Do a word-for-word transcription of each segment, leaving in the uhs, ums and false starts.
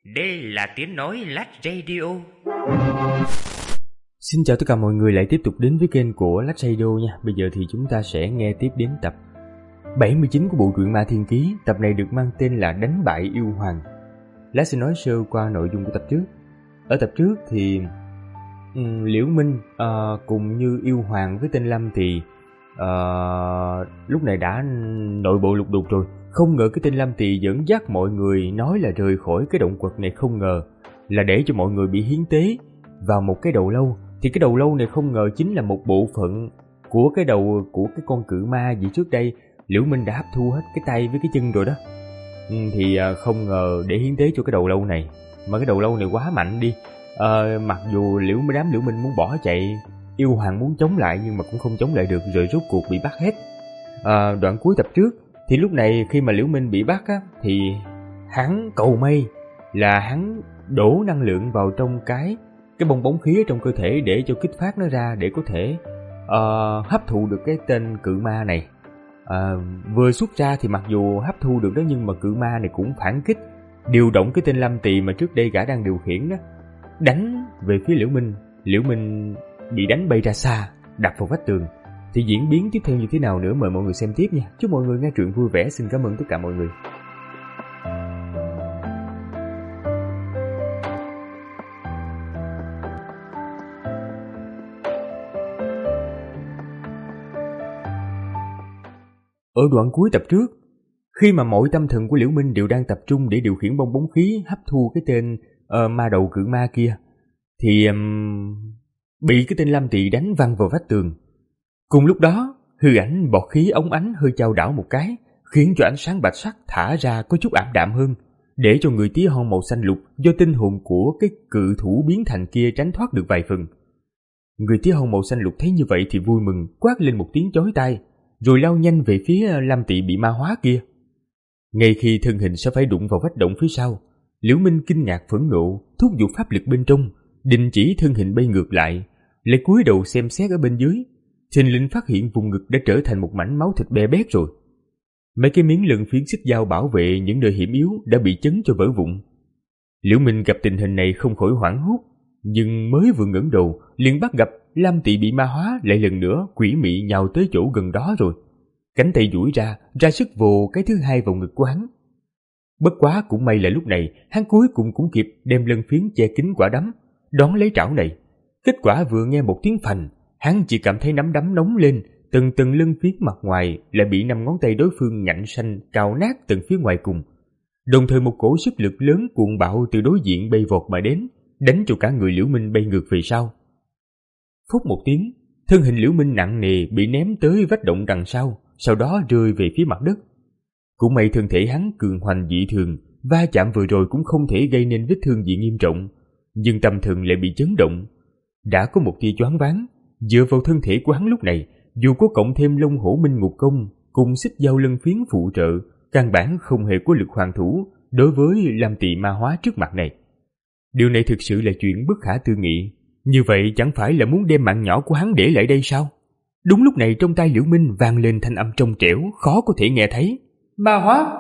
Đây là tiếng nói Lách Radio. Xin chào tất cả mọi người lại tiếp tục đến với kênh của Lách Radio nha. Bây giờ thì chúng ta sẽ nghe tiếp đến tập bảy mươi chín của bộ truyện Ma Thiên Ký. Tập này được mang tên là Đánh Bại Yêu Hoàng. Lát sẽ nói sơ qua nội dung của tập trước. Ở tập trước thì um, Liễu Minh uh, cùng như Yêu Hoàng với tên Lâm thì uh, lúc này đã nội bộ lục đục rồi. Không ngờ cái tên Lâm Tỳ dẫn dắt mọi người nói là rời khỏi cái động quật này, không ngờ là để cho mọi người bị hiến tế vào một cái đầu lâu. Thì cái đầu lâu này không ngờ chính là một bộ phận của cái đầu của cái con cự ma gì trước đây Liễu Minh đã hấp thu hết cái tay với cái chân rồi đó. Ừ, thì không ngờ để hiến tế cho cái đầu lâu này, mà cái đầu lâu này quá mạnh đi. À, mặc dù Liễu đám Liễu Minh muốn bỏ chạy, Yêu Hoàng muốn chống lại nhưng mà cũng không chống lại được, rồi rốt cuộc bị bắt hết. À, đoạn cuối tập trước thì lúc này khi mà Liễu Minh bị bắt á, thì hắn cầu may là hắn đổ năng lượng vào trong cái cái bong bóng khí ở trong cơ thể để cho kích phát nó ra, để có thể uh, hấp thụ được cái tên cự ma này. Uh, vừa xuất ra thì mặc dù hấp thu được đó, nhưng mà cự ma này cũng phản kích, điều động cái tên Lâm Tỳ mà trước đây gã đang điều khiển đó, đánh về phía Liễu Minh. Liễu Minh bị đánh bay ra xa, đập vào vách tường. Thì diễn biến tiếp theo như thế nào nữa mời mọi người xem tiếp nha. Chúc mọi người nghe truyện vui vẻ. Xin cảm ơn tất cả mọi người. Ở đoạn cuối tập trước, khi mà mọi tâm thần của Liễu Minh đều đang tập trung để điều khiển bong bóng khí hấp thu cái tên uh, ma đầu cự ma kia, thì um, bị cái tên Lâm Tỳ đánh văng vào vách tường. Cùng lúc đó, hư ảnh bọt khí ống ánh hơi chao đảo một cái, khiến cho ánh sáng bạch sắc thả ra có chút ảm đạm hơn, để cho người tí hon màu xanh lục do tinh hồn của cái cự thủ biến thành kia tránh thoát được vài phần. Người tí hon màu xanh lục thấy như vậy thì vui mừng, quát lên một tiếng chói tai, rồi lao nhanh về phía Lâm Tỳ bị ma hóa kia. Ngay khi thân hình sẽ phải đụng vào vách động phía sau, Liễu Minh kinh ngạc phẫn nộ, thúc giục pháp lực bên trong, đình chỉ thân hình bay ngược lại, lại cúi đầu xem xét ở bên dưới. Thình lình phát hiện vùng ngực đã trở thành một mảnh máu thịt be bét rồi. Mấy cái miếng lân phiến xích dao bảo vệ những nơi hiểm yếu đã bị chấn cho vỡ vụn. Liễu Minh gặp tình hình này không khỏi hoảng hốt, nhưng mới vừa ngẩng đầu liền bắt gặp Lâm Tỳ bị ma hóa lại lần nữa quỷ mị nhào tới chỗ gần đó rồi. Cánh tay duỗi ra, ra sức vồ cái thứ hai vào ngực của hắn. Bất quá cũng may là lúc này hắn cuối cùng cũng kịp đem lân phiến che kín quả đấm, đón lấy trảo này. Kết quả vừa nghe một tiếng phành, hắn chỉ cảm thấy nắm đấm nóng lên, từng từng lân phiến mặt ngoài lại bị năm ngón tay đối phương nhạnh xanh cào nát từng phía ngoài cùng. Đồng thời một cổ sức lực lớn cuồng bạo từ đối diện bay vọt mà đến, đánh cho cả người Liễu Minh bay ngược về sau. Phút một tiếng, thân hình Liễu Minh nặng nề bị ném tới vách động đằng sau, sau đó rơi về phía mặt đất. Cũng may thân thể hắn cường hoành dị thường, va chạm vừa rồi cũng không thể gây nên vết thương gì nghiêm trọng, nhưng tâm thần lại bị chấn động. Đã có một tia choáng váng, dựa vào thân thể của hắn lúc này, dù có cộng thêm Long Hổ Minh Ngục Công cùng xích dao lân phiến phụ trợ, căn bản không hề có lực hoàn thủ đối với Lâm Tỳ ma hóa trước mặt này. Điều này thực sự là chuyện bất khả tư nghị. Như vậy chẳng phải là muốn đem mạng nhỏ của hắn để lại đây sao? Đúng lúc này trong tai Liễu Minh vang lên thanh âm trong trẻo, khó có thể nghe thấy. Ma hóa!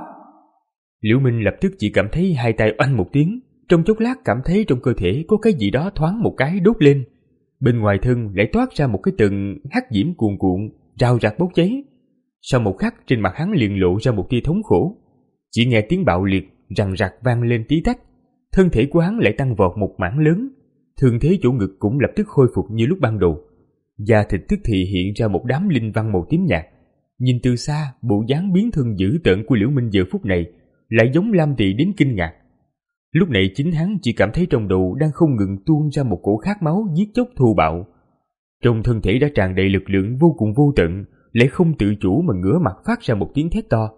Liễu Minh lập tức chỉ cảm thấy hai tay oanh một tiếng, trong chốc lát cảm thấy trong cơ thể có cái gì đó thoáng một cái đốt lên. Bên ngoài thân lại toát ra một cái tầng hắc diễm cuồn cuộn, rào rạc bốc cháy. Sau một khắc trên mặt hắn liền lộ ra một tia thống khổ. Chỉ nghe tiếng bạo liệt rằng rặc vang lên tí tách, thân thể của hắn lại tăng vọt một mảng lớn, thương thế chỗ ngực cũng lập tức khôi phục như lúc ban đầu. Da thịt tức thì hiện ra một đám linh văn màu tím nhạt. Nhìn từ xa, bộ dáng biến thân dữ tợn của Liễu Minh giờ phút này lại giống Lâm Tỳ đến kinh ngạc. Lúc này chính hắn chỉ cảm thấy trong đầu đang không ngừng tuôn ra một cổ khát máu giết chóc thô bạo. Trong thân thể đã tràn đầy lực lượng vô cùng vô tận, lại không tự chủ mà ngửa mặt phát ra một tiếng thét to.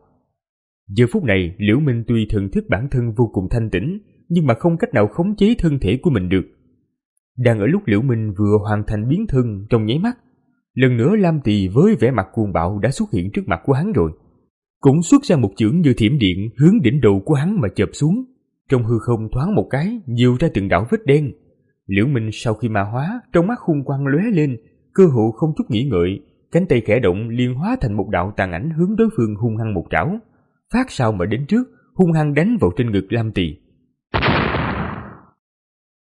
Giờ phút này Liễu Minh tuy thần thức bản thân vô cùng thanh tĩnh, nhưng mà không cách nào khống chế thân thể của mình được. Đang ở lúc Liễu Minh vừa hoàn thành biến thân trong nháy mắt, lần nữa Lâm Tỳ với vẻ mặt cuồng bạo đã xuất hiện trước mặt của hắn rồi. Cũng xuất ra một chưởng như thiểm điện hướng đỉnh đầu của hắn mà chộp xuống. Trong hư không thoáng một cái, nhiều ra từng đạo vết đen. Liễu Minh sau khi ma hóa, trong mắt hung quang lóe lên, cơ hồ không chút nghĩ ngợi, cánh tay khẽ động liền hóa thành một đạo tàn ảnh hướng đối phương hung hăng một trảo, phát sau mà đến trước, hung hăng đánh vào trên ngực Lâm Tỳ.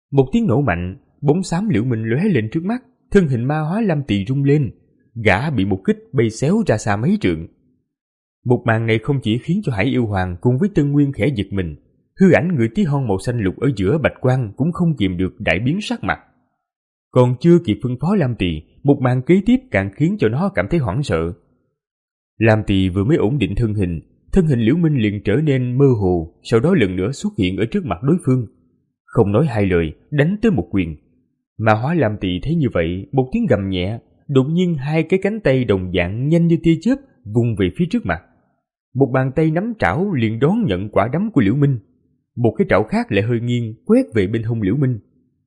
Một tiếng nổ mạnh, bóng xám Liễu Minh lóe lên trước mắt, thân hình ma hóa Lam Tỳ rung lên, gã bị một kích bay xéo ra xa mấy trượng. Một màn này không chỉ khiến cho Hải Yêu Hoàng cùng với Tân Nguyên khẽ giật mình, hư ảnh người tí hon màu xanh lục ở giữa bạch quang cũng không kìm được đại biến sắc mặt. Còn chưa kịp phân phó Lam Tỳ, một màn kế tiếp càng khiến cho nó cảm thấy hoảng sợ. Lam Tỳ vừa mới ổn định thân hình, thân hình Liễu Minh liền trở nên mơ hồ, sau đó lần nữa xuất hiện ở trước mặt đối phương. Không nói hai lời, đánh tới một quyền. Ma hóa Lam Tỳ thấy như vậy, một tiếng gầm nhẹ, đột nhiên hai cái cánh tay đồng dạng nhanh như tia chớp vung về phía trước mặt. Một bàn tay nắm trảo liền đón nhận quả đấm của Liễu Minh. Một cái trảo khác lại hơi nghiêng quét về bên hông Liễu Minh.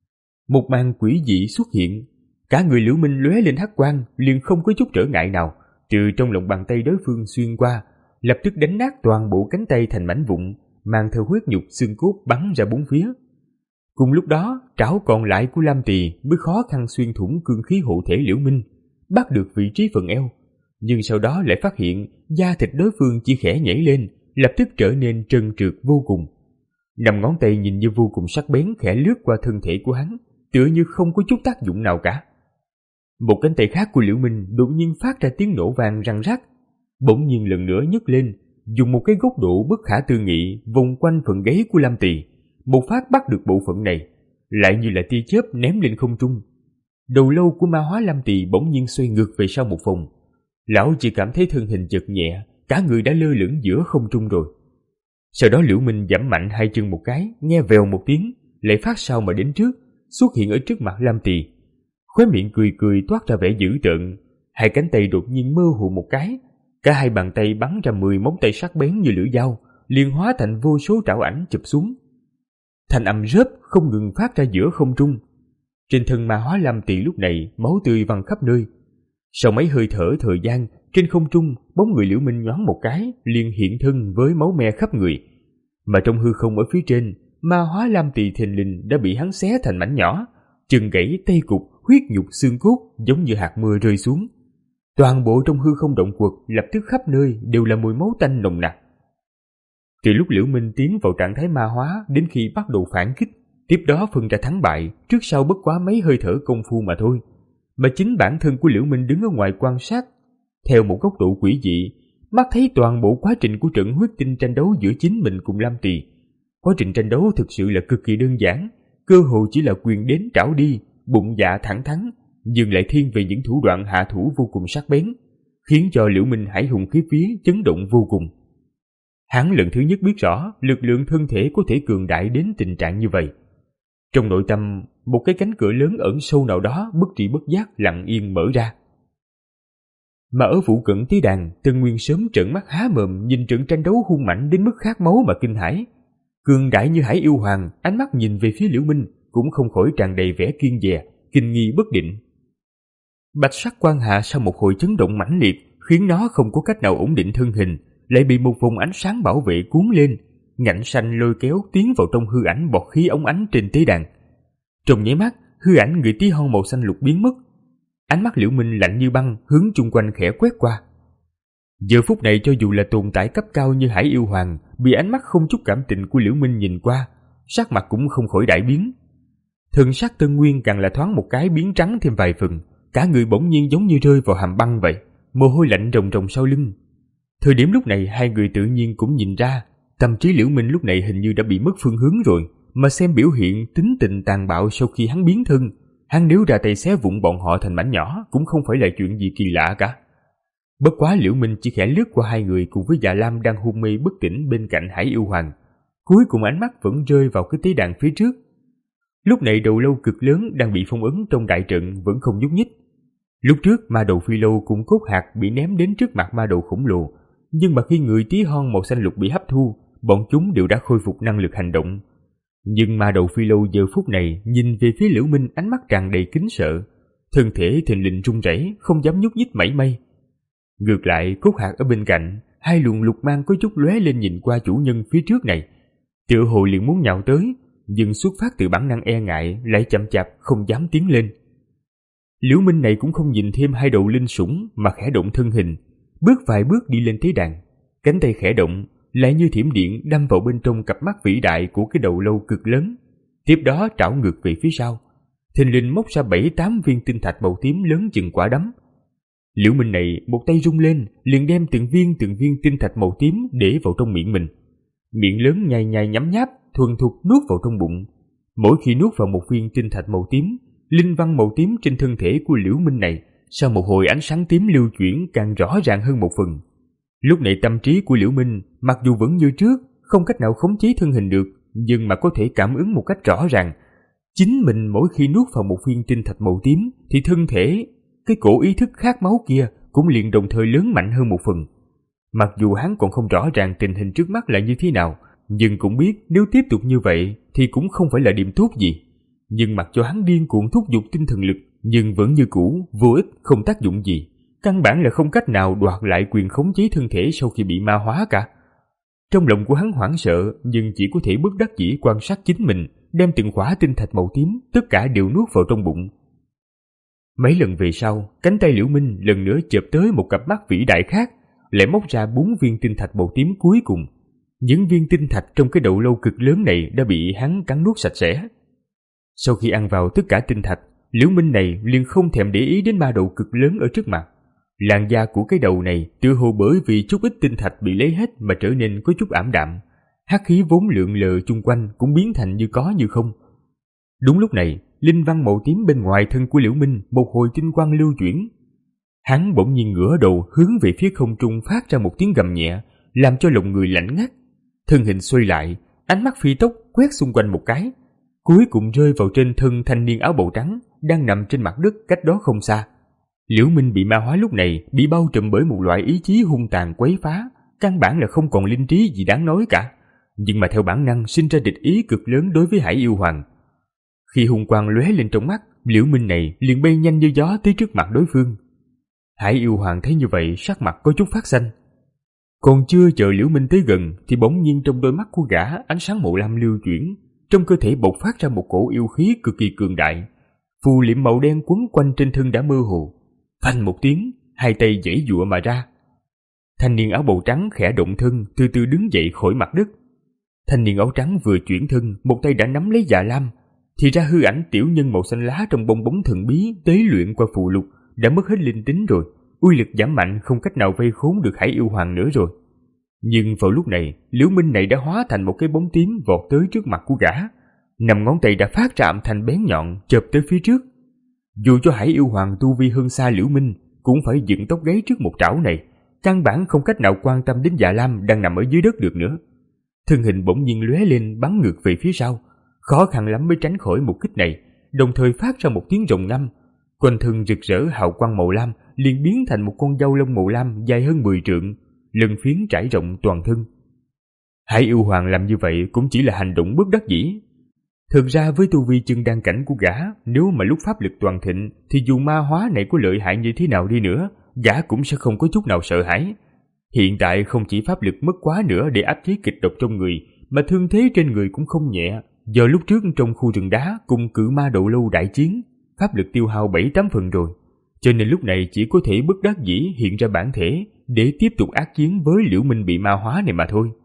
Một màn quỷ dị xuất hiện, cả người Liễu Minh lóe lên hắc quang, liền không có chút trở ngại nào, trừ trong lòng bàn tay đối phương xuyên qua, lập tức đánh nát toàn bộ cánh tay thành mảnh vụn, mang theo huyết nhục xương cốt bắn ra bốn phía. Cùng lúc đó, trảo còn lại của Lam Tỳ mới khó khăn xuyên thủng cương khí hộ thể Liễu Minh, bắt được vị trí phần eo, nhưng sau đó lại phát hiện da thịt đối phương chỉ khẽ nhảy lên, lập tức trở nên trơn trượt vô cùng. Năm ngón tay nhìn như vô cùng sắc bén khẽ lướt qua thân thể của hắn, tựa như không có chút tác dụng nào cả. Một cánh tay khác của Liễu Minh đột nhiên phát ra tiếng nổ vang răng rắc, bỗng nhiên lần nữa nhấc lên, dùng một cái góc độ bất khả tư nghị vòng quanh phần gáy của Lam Tỳ, một phát bắt được bộ phận này, lại như là tia chớp ném lên không trung. Đầu lâu của ma hóa Lam Tỳ bỗng nhiên xoay ngược về sau một vòng. Lão chỉ cảm thấy thân hình chợt nhẹ, cả người đã lơ lửng giữa không trung rồi. Sau đó Liễu Minh giẫm mạnh hai chân một cái, nghe vèo một tiếng, lại phát sau mà đến trước, xuất hiện ở trước mặt Lam Tỳ. Khóe miệng cười cười toát ra vẻ dữ tợn, hai cánh tay đột nhiên mơ hồ một cái, cả hai bàn tay bắn ra mười móng tay sắc bén như lưỡi dao, liền hóa thành vô số trảo ảnh chụp xuống. Thanh âm rớp không ngừng phát ra giữa không trung. Trên thân ma hóa Lam Tỳ lúc này máu tươi văng khắp nơi. Sau mấy hơi thở thời gian, trên không trung bóng người Liễu Minh nhoáng một cái, liền hiện thân với máu me khắp người. Mà trong hư không ở phía trên, ma hóa Lam Tỳ thình lình đã bị hắn xé thành mảnh nhỏ, chân gãy tay cụt, huyết nhục xương cốt giống như hạt mưa rơi xuống. Toàn bộ trong hư không động quật lập tức khắp nơi đều là mùi máu tanh nồng nặc. Từ lúc Liễu Minh tiến vào trạng thái ma hóa đến khi bắt đầu phản kích, tiếp đó phân ra thắng bại, trước sau bất quá mấy hơi thở công phu mà thôi. Mà chính bản thân của Liễu Minh đứng ở ngoài quan sát, theo một góc độ quỷ dị, mắt thấy toàn bộ quá trình của trận huyết tinh tranh đấu giữa chính mình cùng Lam Tỳ. Quá trình tranh đấu thực sự là cực kỳ đơn giản, cơ hồ chỉ là quyền đến trảo đi, bụng dạ thẳng thắn, nhưng lại thiên về những thủ đoạn hạ thủ vô cùng sắc bén, khiến cho Liễu Minh hải hùng khí vía chấn động vô cùng. Hắn lần thứ nhất biết rõ lực lượng thân thể có thể cường đại đến tình trạng như vậy. Trong nội tâm, một cái cánh cửa lớn ẩn sâu nào đó bất tri bất giác lặng yên mở ra. Mà ở phụ cận tế đàn, Tân Nguyên sớm trợn mắt há mồm nhìn trận tranh đấu hung mạnh đến mức khát máu mà kinh hãi. Cường đại như Hải Yêu Hoàng, ánh mắt nhìn về phía Liễu Minh cũng không khỏi tràn đầy vẻ kiêng dè, kinh nghi bất định. Bạch sắc quan hạ sau một hồi chấn động mãnh liệt, khiến nó không có cách nào ổn định thân hình, lại bị một vùng ánh sáng bảo vệ cuốn lên, ngạnh xanh lôi kéo tiến vào trong hư ảnh bọt khí ống ánh trên tế đàn. Trong nháy mắt, hư ảnh người tí hon màu xanh lục biến mất. Ánh mắt Liễu Minh lạnh như băng hướng chung quanh khẽ quét qua. Giờ phút này cho dù là tồn tại cấp cao như Hải Yêu Hoàng, bị ánh mắt không chút cảm tình của Liễu Minh nhìn qua, sắc mặt cũng không khỏi đại biến. Thần sắc Tân Nguyên càng là thoáng một cái biến trắng thêm vài phần, cả người bỗng nhiên giống như rơi vào hàm băng vậy, mồ hôi lạnh ròng ròng sau lưng. Thời điểm lúc này hai người tự nhiên cũng nhìn ra, tâm trí Liễu Minh lúc này hình như đã bị mất phương hướng rồi, mà xem biểu hiện tính tình tàn bạo sau khi hắn biến thân, hắn nếu ra tay xé vụn bọn họ thành mảnh nhỏ cũng không phải là chuyện gì kỳ lạ cả. Bất quá Liễu Minh chỉ khẽ lướt qua hai người cùng với Dạ Lam đang hôn mê bất tỉnh bên cạnh Hải Yêu Hoàng, cuối cùng ánh mắt vẫn rơi vào cái tế đàn phía trước. Lúc này đầu lâu cực lớn đang bị phong ấn trong đại trận vẫn không nhúc nhích. Lúc trước ma đầu phi lâu cùng cốt hạt bị ném đến trước mặt ma đầu khổng lồ, nhưng mà khi người tí hon màu xanh lục bị hấp thu, bọn chúng đều đã khôi phục năng lực hành động. Nhưng ma đầu phi lâu giờ phút này nhìn về phía Liễu Minh ánh mắt tràn đầy kính sợ, thân thể thình lình run rẩy, không dám nhúc nhích mảy may. Ngược lại cốt hạt ở bên cạnh, hai luồng lục mang có chút lóe lên nhìn qua chủ nhân phía trước này, tựa hồ liền muốn nhào tới, nhưng xuất phát từ bản năng e ngại lại chậm chạp không dám tiến lên. Liễu Minh này cũng không nhìn thêm hai đầu linh sủng mà khẽ động thân hình, bước vài bước đi lên tế đàn, cánh tay khẽ động, lại như thiểm điện đâm vào bên trong cặp mắt vĩ đại của cái đầu lâu cực lớn, tiếp đó trảo ngược về phía sau. Thình lình móc ra bảy tám viên tinh thạch màu tím lớn chừng quả đấm. Liễu Minh này một tay rung lên, liền đem từng viên từng viên tinh thạch màu tím để vào trong miệng mình. Miệng lớn nhai nhai nhấm nháp, thuần thục nuốt vào trong bụng. Mỗi khi nuốt vào một viên tinh thạch màu tím, linh văn màu tím trên thân thể của Liễu Minh này sau một hồi ánh sáng tím lưu chuyển càng rõ ràng hơn một phần. Lúc này tâm trí của Liễu Minh mặc dù vẫn như trước, không cách nào khống chế thân hình được, nhưng mà có thể cảm ứng một cách rõ ràng. Chính mình mỗi khi nuốt vào một viên tinh thạch màu tím thì thân thể, cái cổ ý thức khát máu kia cũng liền đồng thời lớn mạnh hơn một phần. Mặc dù hắn còn không rõ ràng tình hình trước mắt là như thế nào, nhưng cũng biết nếu tiếp tục như vậy thì cũng không phải là điểm tốt gì. Nhưng mặc cho hắn điên cuồng thúc giục tinh thần lực, nhưng vẫn như cũ, vô ích, không tác dụng gì. Căn bản là không cách nào đoạt lại quyền khống chế thân thể sau khi bị ma hóa cả. Trong lòng của hắn hoảng sợ, nhưng chỉ có thể bất đắc dĩ quan sát chính mình, đem từng khỏa tinh thạch màu tím tất cả đều nuốt vào trong bụng. Mấy lần về sau, cánh tay Liễu Minh lần nữa chộp tới một cặp mắt vĩ đại khác, lại móc ra bốn viên tinh thạch màu tím cuối cùng. Những viên tinh thạch trong cái đầu lâu cực lớn này đã bị hắn cắn nuốt sạch sẽ. Sau khi ăn vào tất cả tinh thạch, Liễu Minh này liền không thèm để ý đến ma đầu cực lớn ở trước mặt. Làn da của cái đầu này tựa hồ bởi vì chút ít tinh thạch bị lấy hết mà trở nên có chút ảm đạm. Hắc khí vốn lượn lờ chung quanh cũng biến thành như có như không. Đúng lúc này, linh văn màu tím bên ngoài thân của Liễu Minh một hồi tinh quang lưu chuyển. Hắn bỗng nhiên ngửa đầu hướng về phía không trung phát ra một tiếng gầm nhẹ, làm cho lòng người lạnh ngắt. Thân hình xoay lại, ánh mắt phi tốc quét xung quanh một cái, cuối cùng rơi vào trên thân thanh niên áo bào trắng đang nằm trên mặt đất cách đó không xa. Liễu Minh bị ma hóa lúc này bị bao trùm bởi một loại ý chí hung tàn quấy phá, căn bản là không còn linh trí gì đáng nói cả, nhưng mà theo bản năng sinh ra địch ý cực lớn đối với Hải Yêu Hoàng. Khi hung quang lóe lên trong mắt, Liễu Minh này liền bay nhanh như gió tới trước mặt đối phương. Hải Yêu Hoàng thấy như vậy, sắc mặt có chút phát xanh. Còn chưa chờ Liễu Minh tới gần thì bỗng nhiên trong đôi mắt của gã ánh sáng màu lam lưu chuyển, trong cơ thể bộc phát ra một cổ yêu khí cực kỳ cường đại. Phù liệm màu đen quấn quanh trên thân đã mơ hồ. Phanh một tiếng, hai tay giãy giụa mà ra. Thanh niên áo bào trắng khẽ động thân, từ từ đứng dậy khỏi mặt đất. Thanh niên áo trắng vừa chuyển thân, một tay đã nắm lấy dạ lam, thì ra hư ảnh tiểu nhân màu xanh lá trong bong bóng thần bí tế luyện qua phù lục đã mất hết linh tính rồi, uy lực giảm mạnh, không cách nào vây khốn được Hải Yêu Hoàng nữa rồi. Nhưng vào lúc này, Liễu Minh này đã hóa thành một cái bóng tím vọt tới trước mặt của gã, năm ngón tay đã phát ra âm thanh bén nhọn chộp tới phía trước. Dù cho Hải Yêu Hoàng tu vi hơn xa Liễu Minh cũng phải dựng tóc gáy trước một trảo này, căn bản không cách nào quan tâm đến dạ lam đang nằm ở dưới đất được nữa. Thân hình bỗng nhiên lóe lên bắn ngược về phía sau, khó khăn lắm mới tránh khỏi một kích này, đồng thời phát ra một tiếng rồng ngâm. Quanh thân rực rỡ hào quang màu lam liền biến thành một con dao lông màu lam dài hơn mười trượng, lân phiến trải rộng toàn thân. Hải Yêu Hoàng làm như vậy cũng chỉ là hành động bất đắc dĩ. Thực ra với tu vi chân đan cảnh của gã, nếu mà lúc pháp lực toàn thịnh thì dù ma hóa này có lợi hại như thế nào đi nữa, gã cũng sẽ không có chút nào sợ hãi. Hiện tại không chỉ pháp lực mất quá nữa để áp chế kịch độc trong người, mà thương thế trên người cũng không nhẹ. Do lúc trước trong khu rừng đá cùng cự ma đầu lâu đại chiến, pháp lực tiêu hao bảy tám phần rồi, cho nên lúc này chỉ có thể bất đắc dĩ hiện ra bản thể để tiếp tục ác chiến với Liễu Minh bị ma hóa này mà thôi.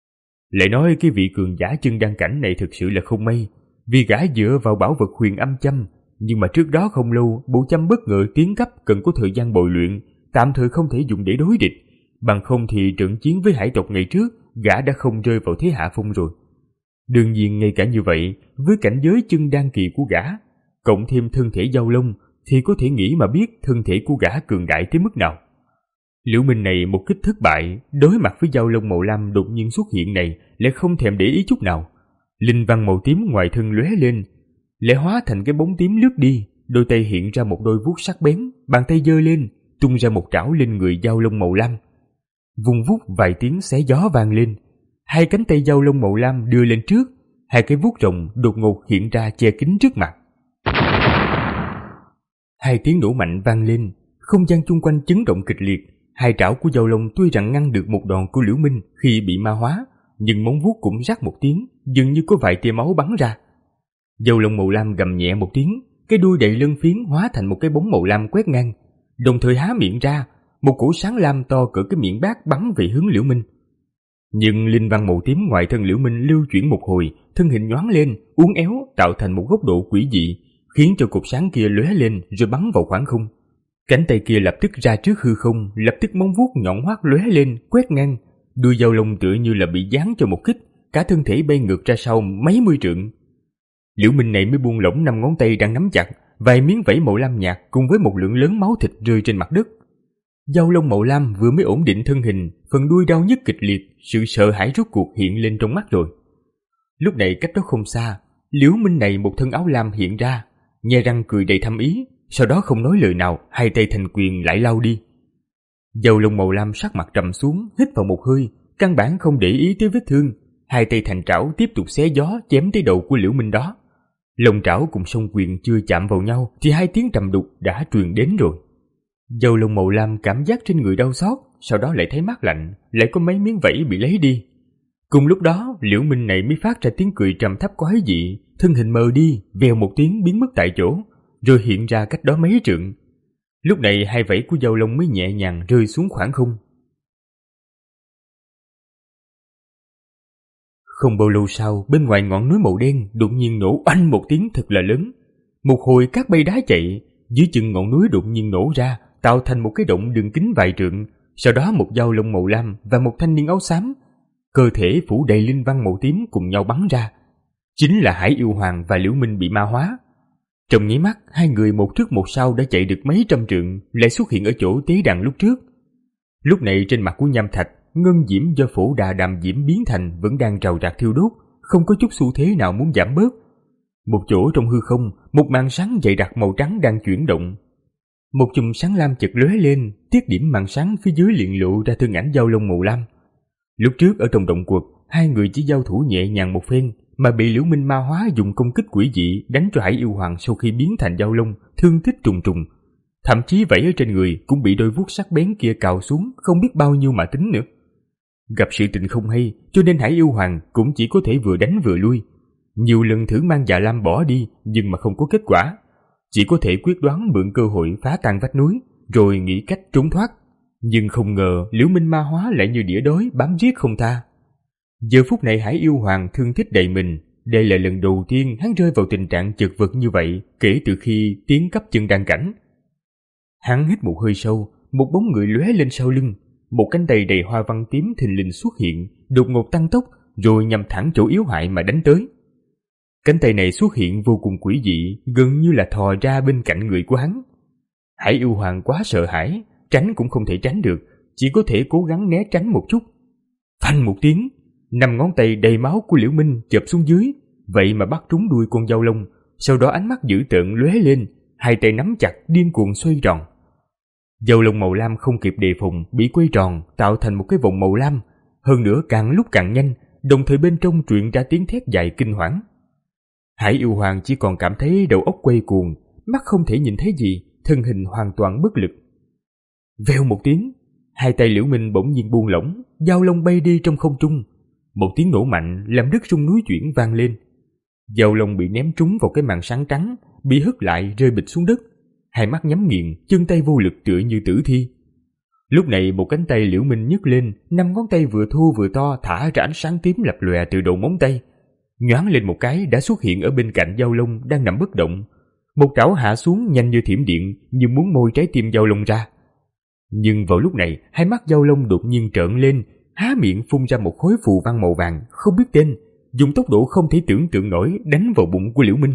Lại nói cái vị cường giả chân đan cảnh này thực sự là không may, vì gã dựa vào bảo vật huyền âm châm, nhưng mà trước đó không lâu bộ châm bất ngờ tiến cấp cần có thời gian bồi luyện, tạm thời không thể dùng để đối địch, bằng không thì trận chiến với hải tộc ngày trước gã đã không rơi vào thế hạ phong rồi. Đương nhiên ngay cả như vậy, với cảnh giới chân đan kỳ của gã, cộng thêm thân thể dao lông, thì có thể nghĩ mà biết thân thể của gã cường đại tới mức nào. Liễu Minh này một kích thất bại, đối mặt với dao lông màu lam đột nhiên xuất hiện này lại không thèm để ý chút nào. Linh văn màu tím ngoài thân lóe lên, lại hóa thành cái bóng tím lướt đi, đôi tay hiện ra một đôi vuốt sắc bén, bàn tay giơ lên, tung ra một trảo lên người dao lông màu lam. Vùng vút vài tiếng xé gió vang lên, hai cánh tay dao lông màu lam đưa lên trước, hai cái vuốt rồng đột ngột hiện ra che kín trước mặt. Hai tiếng nổ mạnh vang lên, không gian chung quanh chấn động kịch liệt. Hai trảo của dao lông tuy rằng ngăn được một đòn của Liễu Minh khi bị ma hóa, nhưng móng vuốt cũng rắc một tiếng, dường như có vài tia máu bắn ra. Dao lông màu lam gầm nhẹ một tiếng, cái đuôi đầy lân phiến hóa thành một cái bóng màu lam quét ngang, đồng thời há miệng ra, một cỗ sáng lam to cỡ cái miệng bát bắn về hướng Liễu Minh. Nhưng linh văn màu tím ngoài thân Liễu Minh lưu chuyển một hồi, thân hình nhoáng lên, uốn éo tạo thành một góc độ quỷ dị, khiến cho cột sáng kia lóe lên rồi bắn vào khoảng không. Cánh tay kia lập tức ra trước hư không, lập tức móng vuốt nhọn hoắt lóe lên, quét ngang, đuôi dao long tựa như là bị giáng cho một kích, cả thân thể bay ngược ra sau mấy mươi trượng. Liễu Minh này mới buông lỏng năm ngón tay đang nắm chặt, vài miếng vảy màu lam nhạt cùng với một lượng lớn máu thịt rơi trên mặt đất. Dao long màu lam vừa mới ổn định thân hình, phần đuôi đau nhức kịch liệt, sự sợ hãi rốt cuộc hiện lên trong mắt rồi. Lúc này cách đó không xa, Liễu Minh này một thân áo lam hiện ra, nhe răng cười đầy thâm ý, sau đó không nói lời nào, hai tay thành quyền lại lao đi. Dao long màu lam sắc mặt trầm xuống, hít vào một hơi, căn bản không để ý tới vết thương, hai tay thành trảo tiếp tục xé gió chém tới đầu của Liễu Minh đó. Lồng trảo cùng song quyền chưa chạm vào nhau thì hai tiếng trầm đục đã truyền đến rồi. Dao long màu lam cảm giác trên người đau xót, sau đó lại thấy mát lạnh, lại có mấy miếng vảy bị lấy đi. Cùng lúc đó, Liễu Minh này mới phát ra tiếng cười trầm thấp quái dị, thân hình mờ đi, vèo một tiếng biến mất tại chỗ, rồi hiện ra cách đó mấy trượng. Lúc này hai vảy của dao long mới nhẹ nhàng rơi xuống khoảng không. Không bao lâu sau, bên ngoài ngọn núi màu đen đột nhiên nổ oanh một tiếng thật là lớn. Một hồi cát bay đá chạy, dưới chân ngọn núi đột nhiên nổ ra, tạo thành một cái động đường kính vài trượng. Sau đó một dao long màu lam và một thanh niên áo xám, cơ thể phủ đầy linh văn màu tím cùng nhau bắn ra. Chính là Hải Yêu Hoàng và Liễu Minh bị ma hóa. Trong nháy mắt, hai người một trước một sau đã chạy được mấy trăm trượng, lại xuất hiện ở chỗ tế đàn lúc trước. Lúc này trên mặt của Nham Thạch, ngân diễm do phổ đà đàm diễm biến thành vẫn đang rào rạc thiêu đốt, không có chút xu thế nào muốn giảm bớt. Một chỗ trong hư không, một màn sáng dày đặc màu trắng đang chuyển động. Một chùm sáng lam chợt lóe lên, tiết điểm màn sáng phía dưới liền lộ ra thân ảnh dao long màu lam. Lúc trước ở trong động quật, hai người chỉ giao thủ nhẹ nhàng một phen, mà bị Liễu Minh ma hóa dùng công kích quỷ dị đánh cho Hải Yêu Hoàng sau khi biến thành dao long, thương tích trùng trùng. Thậm chí vảy ở trên người cũng bị đôi vuốt sắc bén kia cào xuống, không biết bao nhiêu mà tính nữa. Gặp sự tình không hay, cho nên Hải Yêu Hoàng cũng chỉ có thể vừa đánh vừa lui. Nhiều lần thử mang Dạ Lam bỏ đi, nhưng mà không có kết quả. Chỉ có thể quyết đoán mượn cơ hội phá tan vách núi, rồi nghĩ cách trốn thoát. Nhưng không ngờ Liễu Minh ma hóa lại như đĩa đói bám giết không tha. Giờ phút này Hải Yêu Hoàng thương tích đầy mình. Đây là lần đầu tiên hắn rơi vào tình trạng chật vật như vậy kể từ khi tiến cấp chân đan cảnh. Hắn hít một hơi sâu, một bóng người lóe lên sau lưng. Một cánh tay đầy hoa văn tím thình lình xuất hiện, đột ngột tăng tốc, rồi nhằm thẳng chỗ yếu hại mà đánh tới. Cánh tay này xuất hiện vô cùng quỷ dị, gần như là thò ra bên cạnh người của hắn. Hải Yêu Hoàng quá sợ hãi, tránh cũng không thể tránh được, chỉ có thể cố gắng né tránh một chút. Phanh một tiếng, năm ngón tay đầy máu của Liễu Minh chộp xuống dưới, vậy mà bắt trúng đuôi con dao long. Sau đó ánh mắt dữ tợn lóe lên, hai tay nắm chặt điên cuồng xoay tròn. Dao long màu lam không kịp đề phòng bị quay tròn, tạo thành một cái vòng màu lam, hơn nữa càng lúc càng nhanh, đồng thời bên trong truyền ra tiếng thét dài kinh hoảng. Hải Yêu Hoàng chỉ còn cảm thấy đầu óc quay cuồng, mắt không thể nhìn thấy gì, thân hình hoàn toàn bất lực. Vèo một tiếng, hai tay Liễu Minh bỗng nhiên buông lỏng, dao long bay đi trong không trung. Một tiếng nổ mạnh làm đất rung núi chuyển vang lên. Dao long bị ném trúng vào cái màn sáng trắng, bị hất lại rơi bịch xuống đất, hai mắt nhắm nghiền, chân tay vô lực tựa như tử thi. Lúc này một cánh tay Liễu Minh nhấc lên, năm ngón tay vừa thô vừa to thả ra ánh sáng tím lập lòe từ đầu móng tay. Nhoáng lên một cái đã xuất hiện ở bên cạnh dao long đang nằm bất động. Một trảo hạ xuống nhanh như thiểm điện, như muốn môi trái tim dao long ra. Nhưng vào lúc này, hai mắt dao long đột nhiên trợn lên, há miệng phun ra một khối phù văn màu vàng không biết tên, dùng tốc độ không thể tưởng tượng nổi đánh vào bụng của Liễu Minh.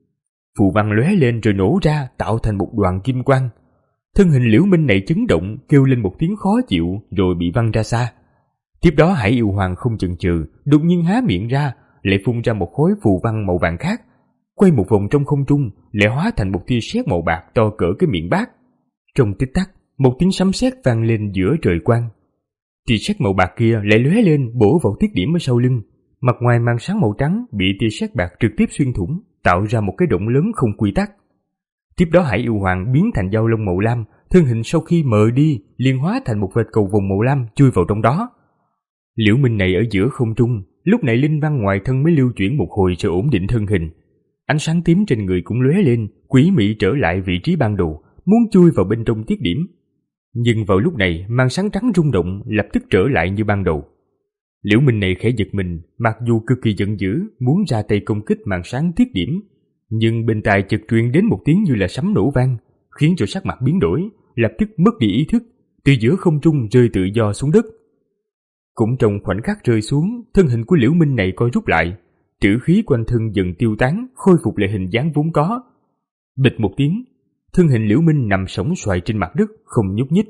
Phù văn lóe lên rồi nổ ra, tạo thành một đoàn kim quang. Thân hình Liễu Minh này chấn động, kêu lên một tiếng khó chịu rồi bị văng ra xa. Tiếp đó Hải Yêu Hoàng không chần chừ, đột nhiên há miệng ra, lại phun ra một khối phù văn màu vàng khác, quay một vòng trong không trung, lại hóa thành một tia sét màu bạc to cỡ cái miệng bát. Trong tích tắc, một tiếng sấm sét vang lên giữa trời quang. Tia sét màu bạc kia lại lóe lên bổ vào tiết điểm ở sau lưng. Mặt ngoài màn sáng màu trắng bị tia sét bạc trực tiếp xuyên thủng, tạo ra một cái động lớn không quy tắc. Tiếp đó Hải Yêu Hoàng biến thành dao long màu lam, thân hình sau khi mờ đi liền hóa thành một vệt cầu vồng màu lam chui vào trong đó. Liễu Minh này ở giữa không trung, lúc này linh văn ngoài thân mới lưu chuyển một hồi rồi ổn định thân hình. Ánh sáng tím trên người cũng lóe lên, quỷ mị trở lại vị trí ban đầu, muốn chui vào bên trong tiết điểm. Nhưng vào lúc này, màn sáng trắng rung động, lập tức trở lại như ban đầu. Liễu Minh này khẽ giật mình, mặc dù cực kỳ giận dữ, muốn ra tay công kích màn sáng tiết điểm, nhưng bên tai chợt truyền đến một tiếng như là sấm nổ vang, khiến cho sắc mặt biến đổi, lập tức mất đi ý thức, từ giữa không trung rơi tự do xuống đất. Cũng trong khoảnh khắc rơi xuống, thân hình của Liễu Minh này co rút lại, trữ khí quanh thân dần tiêu tán, khôi phục lại hình dáng vốn có. Bịch một tiếng, thân hình Liễu Minh nằm sóng xoài trên mặt đất, không nhúc nhích.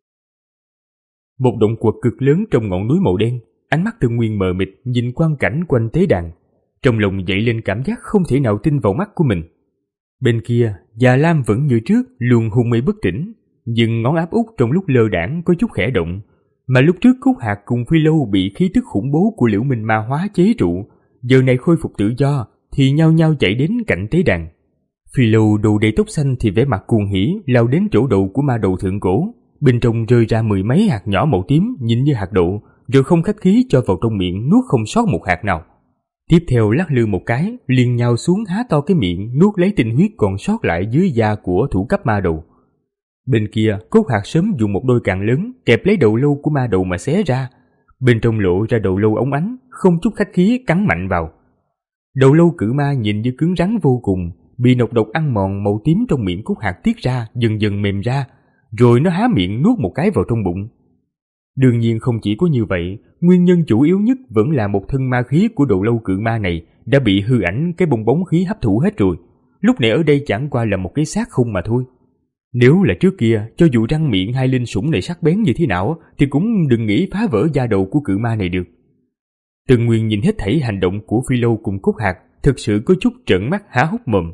Một động quật cực lớn trong ngọn núi màu đen, ánh mắt Tân Nguyên mờ mịt nhìn quang cảnh quanh tế đàn, trong lòng dậy lên cảm giác không thể nào tin vào mắt của mình. Bên kia, Già Lam vẫn như trước, luôn hôn mê bất tỉnh, nhưng ngón áp út trong lúc lơ đãng có chút khẽ động, mà lúc trước Cúc Hạc cùng Phi Lâu bị khí tức khủng bố của Liễu Minh ma hóa chế trụ, giờ này khôi phục tự do thì nhao nhao chạy đến cạnh tế đàn. Phi Lâu đầu đầy tóc xanh thì vẻ mặt cuồng hỉ lao đến chỗ đầu của ma đầu thượng cổ, bên trong rơi ra mười mấy hạt nhỏ màu tím nhìn như hạt đậu, rồi không khách khí cho vào trong miệng nuốt không sót một hạt nào. Tiếp theo lắc lư một cái, liền nhào xuống há to cái miệng nuốt lấy tinh huyết còn sót lại dưới da của thủ cấp ma đầu. Bên kia, Cốt Hạc sớm dùng một đôi càn lớn kẹp lấy đầu lâu của ma đầu mà xé ra, bên trong lộ ra đầu lâu óng ánh, không chút khách khí cắn mạnh vào. Đầu lâu cự ma nhìn như cứng rắn vô cùng, bị nọc độc ăn mòn màu tím trong miệng Cốt Hạc tiết ra dần dần mềm ra, rồi nó há miệng nuốt một cái vào trong bụng. Đương nhiên không chỉ có như vậy, nguyên nhân chủ yếu nhất vẫn là một thân ma khí của đầu lâu cự ma này đã bị hư ảnh cái bong bóng khí hấp thụ hết rồi, lúc này ở đây chẳng qua là một cái xác không mà thôi. Nếu là trước kia, cho dù răng miệng hai linh sủng này sắc bén như thế nào thì cũng đừng nghĩ phá vỡ da đầu của cự ma này được. Tần Nguyên nhìn hết thảy hành động của Phi Lâu cùng Cốt Hạc, thực sự có chút trợn mắt há hốc mồm.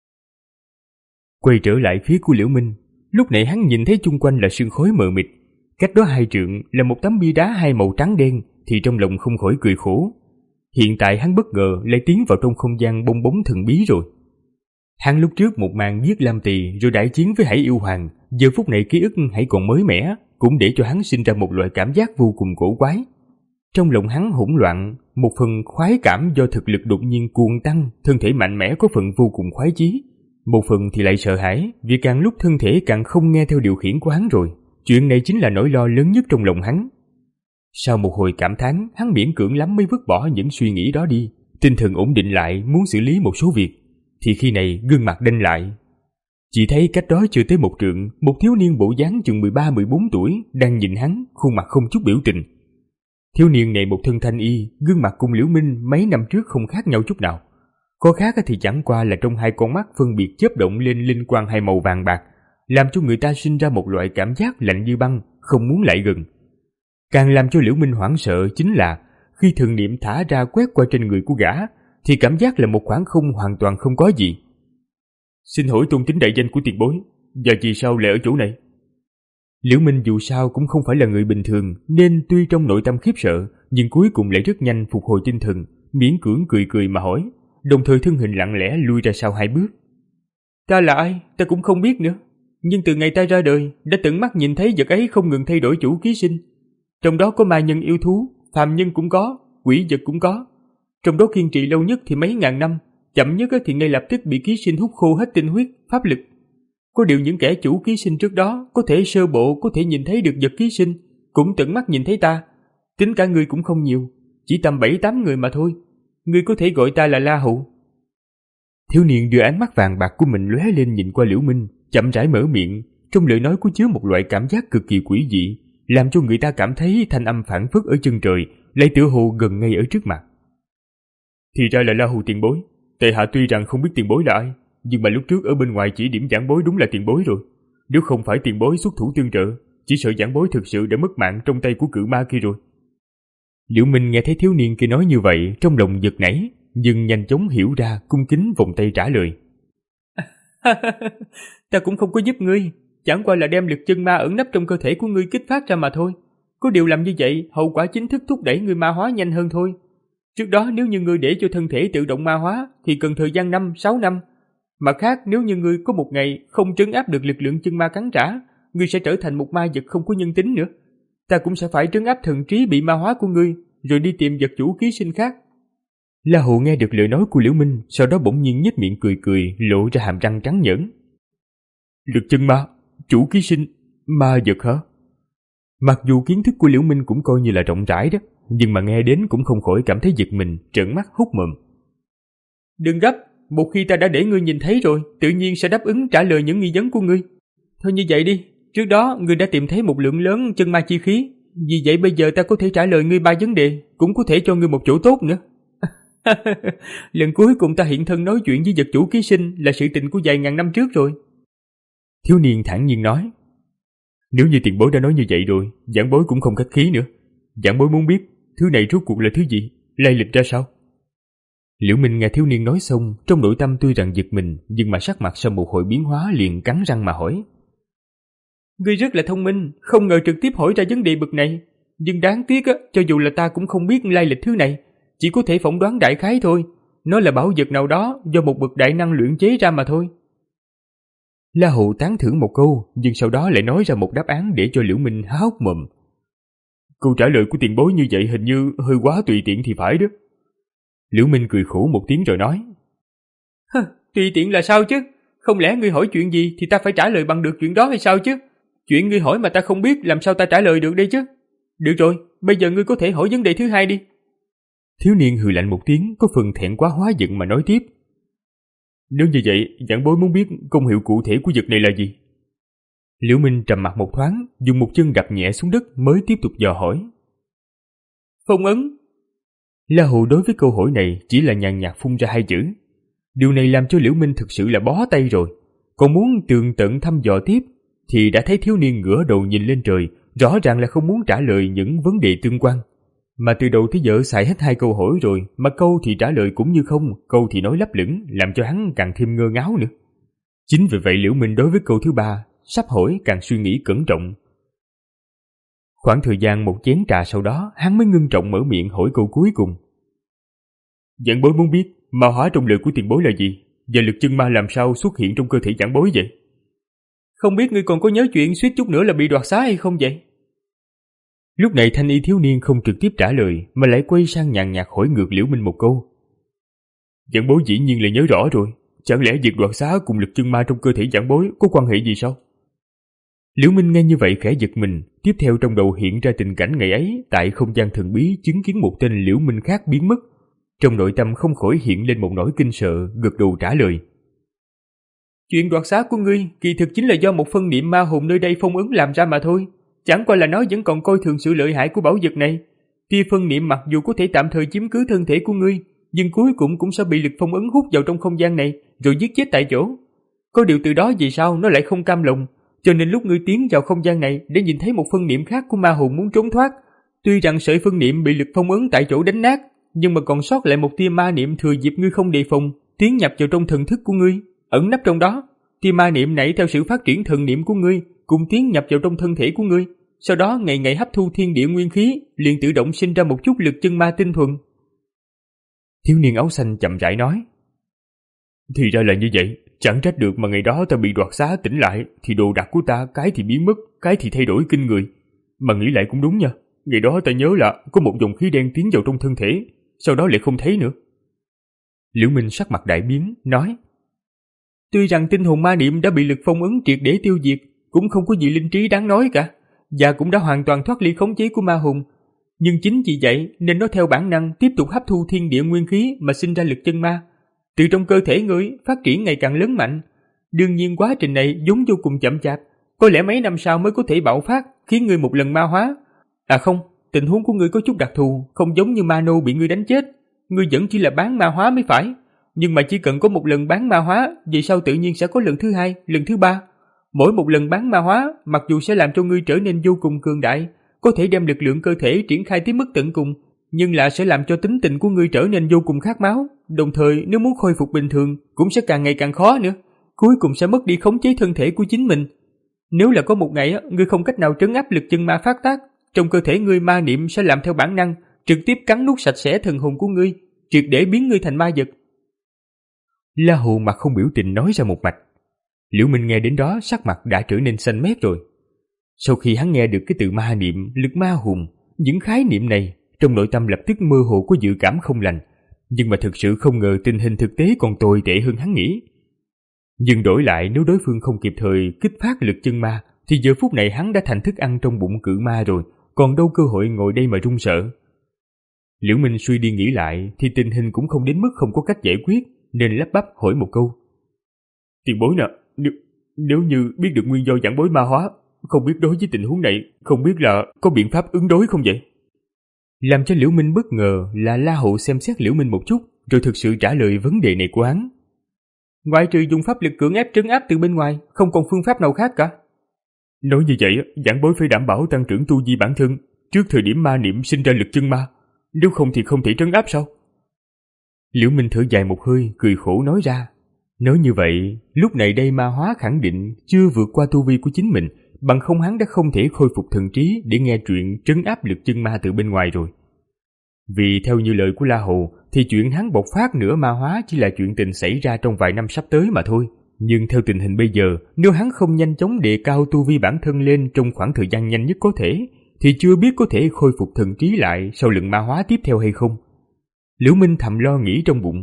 Quay trở lại phía của Liễu Minh, lúc này hắn nhìn thấy chung quanh là sương khói mờ mịt, cách đó hai trượng là một tấm bia đá hai màu trắng đen, thì trong lòng không khỏi cười khổ. Hiện tại hắn bất ngờ lại tiến vào trong không gian bong bóng thần bí rồi. Hắn lúc trước một màn giết Lam Tỳ rồi đại chiến với Hải Yêu Hoàng, giờ phút này ký ức hãy còn mới mẻ, cũng để cho hắn sinh ra một loại cảm giác vô cùng cổ quái. Trong lòng hắn hỗn loạn, một phần khoái cảm do thực lực đột nhiên cuồng tăng, thân thể mạnh mẽ có phần vô cùng khoái chí, một phần thì lại sợ hãi, vì càng lúc thân thể càng không nghe theo điều khiển của hắn rồi. Chuyện này chính là nỗi lo lớn nhất trong lòng hắn. Sau một hồi cảm thán, hắn miễn cưỡng lắm mới vứt bỏ những suy nghĩ đó đi, tinh thần ổn định lại muốn xử lý một số việc. Thì khi này gương mặt đanh lại. Chỉ thấy cách đó chưa tới một trượng, một thiếu niên bộ dáng chừng mười ba mười bốn tuổi đang nhìn hắn, khuôn mặt không chút biểu tình. Thiếu niên này một thân thanh y, gương mặt cùng Liễu Minh mấy năm trước không khác nhau chút nào. Có khác thì chẳng qua là trong hai con mắt phân biệt chớp động lên linh quang hai màu vàng bạc, làm cho người ta sinh ra một loại cảm giác lạnh như băng, không muốn lại gần. Càng làm cho Liễu Minh hoảng sợ chính là khi thần niệm thả ra quét qua trên người của gã, thì cảm giác là một khoảng không hoàn toàn không có gì. Xin hỏi tôn tính đại danh của tiền bối, và vì sao lại ở chỗ này? Liễu Minh dù sao cũng không phải là người bình thường, nên tuy trong nội tâm khiếp sợ, nhưng cuối cùng lại rất nhanh phục hồi tinh thần, miễn cưỡng cười cười mà hỏi, đồng thời thân hình lặng lẽ lui ra sau hai bước. Ta là ai, ta cũng không biết nữa, nhưng từ ngày ta ra đời, đã tận mắt nhìn thấy vật ấy không ngừng thay đổi chủ ký sinh. Trong đó có ma nhân yêu thú, phàm nhân cũng có, quỷ vật cũng có. Trong đó kiên trì lâu nhất thì mấy ngàn năm, chậm nhất thì ngay lập tức bị ký sinh hút khô hết tinh huyết, pháp lực. Có điều những kẻ chủ ký sinh trước đó có thể sơ bộ có thể nhìn thấy được vật ký sinh, cũng tận mắt nhìn thấy ta. Tính cả người cũng không nhiều, chỉ tầm bảy tám người mà thôi. Người có thể gọi ta là La Hụ. Thiếu niên đưa ánh mắt vàng bạc của mình lóe lên nhìn qua Liễu Minh, chậm rãi mở miệng, trong lời nói có chứa một loại cảm giác cực kỳ quỷ dị, làm cho người ta cảm thấy thanh âm phảng phất ở chân trời, lại tựa hồ gần ngay ở trước mặt. Thì ra là La Hù tiền bối. Tệ hạ tuy rằng không biết tiền bối là ai, nhưng mà lúc trước ở bên ngoài chỉ điểm giảng bối đúng là tiền bối rồi. Nếu không phải tiền bối xuất thủ tương trợ, chỉ sợ giảng bối thực sự đã mất mạng trong tay của cự ma kia rồi. Liễu Minh nghe thấy thiếu niên kia nói như vậy, trong lòng giật nảy, nhưng nhanh chóng hiểu ra, cung kính vòng tay trả lời. Ta cũng không có giúp ngươi, chẳng qua là đem lực chân ma ẩn nấp trong cơ thể của ngươi kích phát ra mà thôi. Có điều làm như vậy, hậu quả chính thức thúc đẩy ngươi ma hóa nhanh hơn thôi. Trước đó nếu như ngươi để cho thân thể tự động ma hóa thì cần thời gian năm, sáu năm. Mặt khác, nếu như ngươi có một ngày không trấn áp được lực lượng chân ma cắn trả, ngươi sẽ trở thành một ma vật không có nhân tính nữa. Ta cũng sẽ phải trấn áp thần trí bị ma hóa của ngươi, rồi đi tìm vật chủ ký sinh khác. La Hụ nghe được lời nói của Liễu Minh, sau đó bỗng nhiên nhếch miệng cười cười, lộ ra hàm răng trắng nhẫn. Lực chân ma, chủ ký sinh, ma vật hả? Mặc dù kiến thức của Liễu Minh cũng coi như là rộng rãi đó, nhưng mà nghe đến cũng không khỏi cảm thấy giật mình, trợn mắt hốt mồm. Đừng gấp, một khi ta đã để ngươi nhìn thấy rồi, tự nhiên sẽ đáp ứng trả lời những nghi vấn của ngươi. Thôi như vậy đi, trước đó ngươi đã tìm thấy một lượng lớn chân ma chi khí, vì vậy bây giờ ta có thể trả lời ngươi ba vấn đề, cũng có thể cho ngươi một chỗ tốt nữa. Lần cuối cùng ta hiện thân nói chuyện với vật chủ ký sinh là sự tình của vài ngàn năm trước rồi. Thiếu niên thản nhiên nói. Nếu như tiền bối đã nói như vậy rồi, giảng bối cũng không khách khí nữa. Giảng bối muốn biết thứ này rốt cuộc là thứ gì, lai lịch ra sao? Liễu Minh nghe thiếu niên nói xong, trong nội tâm tuy rằng giật mình, nhưng mà sắc mặt sau một hồi biến hóa liền cắn răng mà hỏi. Ngươi rất là thông minh, không ngờ trực tiếp hỏi ra vấn đề bực này. Nhưng đáng tiếc á, cho dù là ta cũng không biết lai lịch thứ này, chỉ có thể phỏng đoán đại khái thôi. Nó là bảo vật nào đó do một bậc đại năng luyện chế ra mà thôi. La Hầu tán thưởng một câu, nhưng sau đó lại nói ra một đáp án để cho Liễu Minh há hốc mồm. Câu trả lời của tiền bối như vậy hình như hơi quá tùy tiện thì phải đó. Liễu Minh cười khổ một tiếng rồi nói. Hừ, tùy tiện là sao chứ? Không lẽ ngươi hỏi chuyện gì thì ta phải trả lời bằng được chuyện đó hay sao chứ? Chuyện ngươi hỏi mà ta không biết làm sao ta trả lời được đây chứ? Được rồi, bây giờ ngươi có thể hỏi vấn đề thứ hai đi. Thiếu niên hừ lạnh một tiếng, có phần thẹn quá hóa giận mà nói tiếp. Nếu như vậy, giảng bối muốn biết công hiệu cụ thể của vật này là gì? Liễu Minh trầm mặt một thoáng, dùng một chân đạp nhẹ xuống đất mới tiếp tục dò hỏi. Phong ấn. La Hầu đối với câu hỏi này chỉ là nhàn nhạt phun ra hai chữ. Điều này làm cho Liễu Minh thực sự là bó tay rồi. Còn muốn tường tận thăm dò tiếp thì đã thấy thiếu niên ngửa đầu nhìn lên trời, rõ ràng là không muốn trả lời những vấn đề tương quan. Mà từ đầu tới giờ xài hết hai câu hỏi rồi, mà câu thì trả lời cũng như không, câu thì nói lấp lửng, làm cho hắn càng thêm ngơ ngáo nữa. Chính vì vậy Liễu Minh đối với câu thứ ba, sắp hỏi càng suy nghĩ cẩn trọng. Khoảng thời gian một chén trà sau đó, hắn mới ngưng trọng mở miệng hỏi câu cuối cùng. Giảng bối muốn biết ma hóa trong lời của tiền bối là gì, và lực chân ma làm sao xuất hiện trong cơ thể giảng bối vậy? Không biết ngươi còn có nhớ chuyện suýt chút nữa là bị đoạt xá hay không vậy? Lúc này thanh y thiếu niên không trực tiếp trả lời, mà lại quay sang nhàn nhạt hỏi ngược Liễu Minh một câu. Giảng bối dĩ nhiên là nhớ rõ rồi, chẳng lẽ việc đoạt xá cùng lực chân ma trong cơ thể giảng bối có quan hệ gì sao? Liễu Minh nghe như vậy khẽ giật mình, tiếp theo trong đầu hiện ra tình cảnh ngày ấy tại không gian thần bí chứng kiến một tên Liễu Minh khác biến mất. Trong nội tâm không khỏi hiện lên một nỗi kinh sợ, gật đầu trả lời. Chuyện đoạt xá của ngươi kỳ thực chính là do một phân niệm ma hồn nơi đây phong ấn làm ra mà thôi. Chẳng qua là nó vẫn còn coi thường sự lợi hại của bảo vật này. Tia phân niệm mặc dù có thể tạm thời chiếm cứ thân thể của ngươi, nhưng cuối cùng cũng sẽ bị lực phong ấn hút vào trong không gian này, rồi giết chết tại chỗ. Có điều từ đó vì sao nó lại không cam lòng, cho nên lúc ngươi tiến vào không gian này để nhìn thấy một phân niệm khác của ma hồn muốn trốn thoát. Tuy rằng sợi phân niệm bị lực phong ấn tại chỗ đánh nát, nhưng mà còn sót lại một tia ma niệm thừa dịp ngươi không đề phòng, tiến nhập vào trong thần thức của ngươi, ẩn nấp trong đó. Tia ma niệm này theo sự phát triển thần niệm của ngươi, cùng tiến nhập vào trong thân thể của ngươi, sau đó ngày ngày hấp thu thiên địa nguyên khí, liền tự động sinh ra một chút lực chân ma tinh thuần. Thiếu niên áo xanh chậm rãi nói. Thì ra là như vậy, chẳng trách được mà ngày đó ta bị đoạt xá tỉnh lại, thì đồ đạc của ta cái thì biến mất, cái thì thay đổi kinh người. Mà nghĩ lại cũng đúng nha, ngày đó ta nhớ là có một dòng khí đen tiến vào trong thân thể, sau đó lại không thấy nữa. Liễu Minh sắc mặt đại biến, nói. Tuy rằng tinh hồn ma niệm đã bị lực phong ấn triệt để tiêu diệt, cũng không có gì linh trí đáng nói cả, và cũng đã hoàn toàn thoát ly khống chế của ma hồn. Nhưng chính vì vậy nên nó theo bản năng tiếp tục hấp thu thiên địa nguyên khí mà sinh ra lực chân ma. Từ trong cơ thể ngươi phát triển ngày càng lớn mạnh. Đương nhiên quá trình này vốn vô cùng chậm chạp, có lẽ mấy năm sau mới có thể bạo phát, khiến ngươi một lần ma hóa. À không, tình huống của ngươi có chút đặc thù, không giống như Mano bị ngươi đánh chết. Ngươi vẫn chỉ là bán ma hóa mới phải. Nhưng mà chỉ cần có một lần bán ma hóa, vì sao tự nhiên sẽ có lần thứ hai, lần thứ ba. Mỗi một lần bán ma hóa, mặc dù sẽ làm cho ngươi trở nên vô cùng cường đại, có thể đem lực lượng cơ thể triển khai tới mức tận cùng, nhưng là sẽ làm cho tính tình của ngươi trở nên vô cùng khát máu. Đồng thời nếu muốn khôi phục bình thường, cũng sẽ càng ngày càng khó nữa. Cuối cùng sẽ mất đi khống chế thân thể của chính mình. Nếu là có một ngày, ngươi không cách nào trấn áp lực chân ma phát tác, trong cơ thể ngươi ma niệm sẽ làm theo bản năng, trực tiếp cắn nuốt sạch sẽ thần hồn của ngươi, triệt để biến ngươi thành ma vật. La Hầu mặt không biểu tình nói ra một mạch. Liễu Minh nghe đến đó sắc mặt đã trở nên xanh mét rồi. Sau khi hắn nghe được cái từ ma niệm, lực ma hồn, những khái niệm này, trong nội tâm lập tức mơ hồ có dự cảm không lành, nhưng mà thực sự không ngờ tình hình thực tế còn tồi tệ hơn hắn nghĩ. Nhưng đổi lại nếu đối phương không kịp thời kích phát lực chân ma, thì giờ phút này hắn đã thành thức ăn trong bụng cự ma rồi, còn đâu cơ hội ngồi đây mà run sợ. Liễu Minh suy đi nghĩ lại thì tình hình cũng không đến mức không có cách giải quyết, nên lắp bắp hỏi một câu. Tiền bối nè, nếu, nếu như biết được nguyên do giảng bối ma hóa, không biết đối với tình huống này, không biết là có biện pháp ứng đối không vậy? Làm cho Liễu Minh bất ngờ là La Hậu xem xét Liễu Minh một chút, rồi thực sự trả lời vấn đề này của hắn. Ngoại trừ dùng pháp lực cưỡng ép trấn áp từ bên ngoài, không còn phương pháp nào khác cả. Nói như vậy, giảng bối phải đảm bảo tăng trưởng tu vi bản thân trước thời điểm ma niệm sinh ra lực chân ma, nếu không thì không thể trấn áp sao? Liễu Minh thở dài một hơi, cười khổ nói ra. Nói như vậy, lúc này đây ma hóa khẳng định chưa vượt qua tu vi của chính mình, bằng không hắn đã không thể khôi phục thần trí để nghe chuyện trấn áp lực chân ma từ bên ngoài rồi. Vì theo như lời của La Hồ thì chuyện hắn bộc phát nửa ma hóa chỉ là chuyện tình xảy ra trong vài năm sắp tới mà thôi. Nhưng theo tình hình bây giờ, nếu hắn không nhanh chóng đề cao tu vi bản thân lên trong khoảng thời gian nhanh nhất có thể, thì chưa biết có thể khôi phục thần trí lại sau lần ma hóa tiếp theo hay không. Liễu Minh thầm lo nghĩ trong bụng.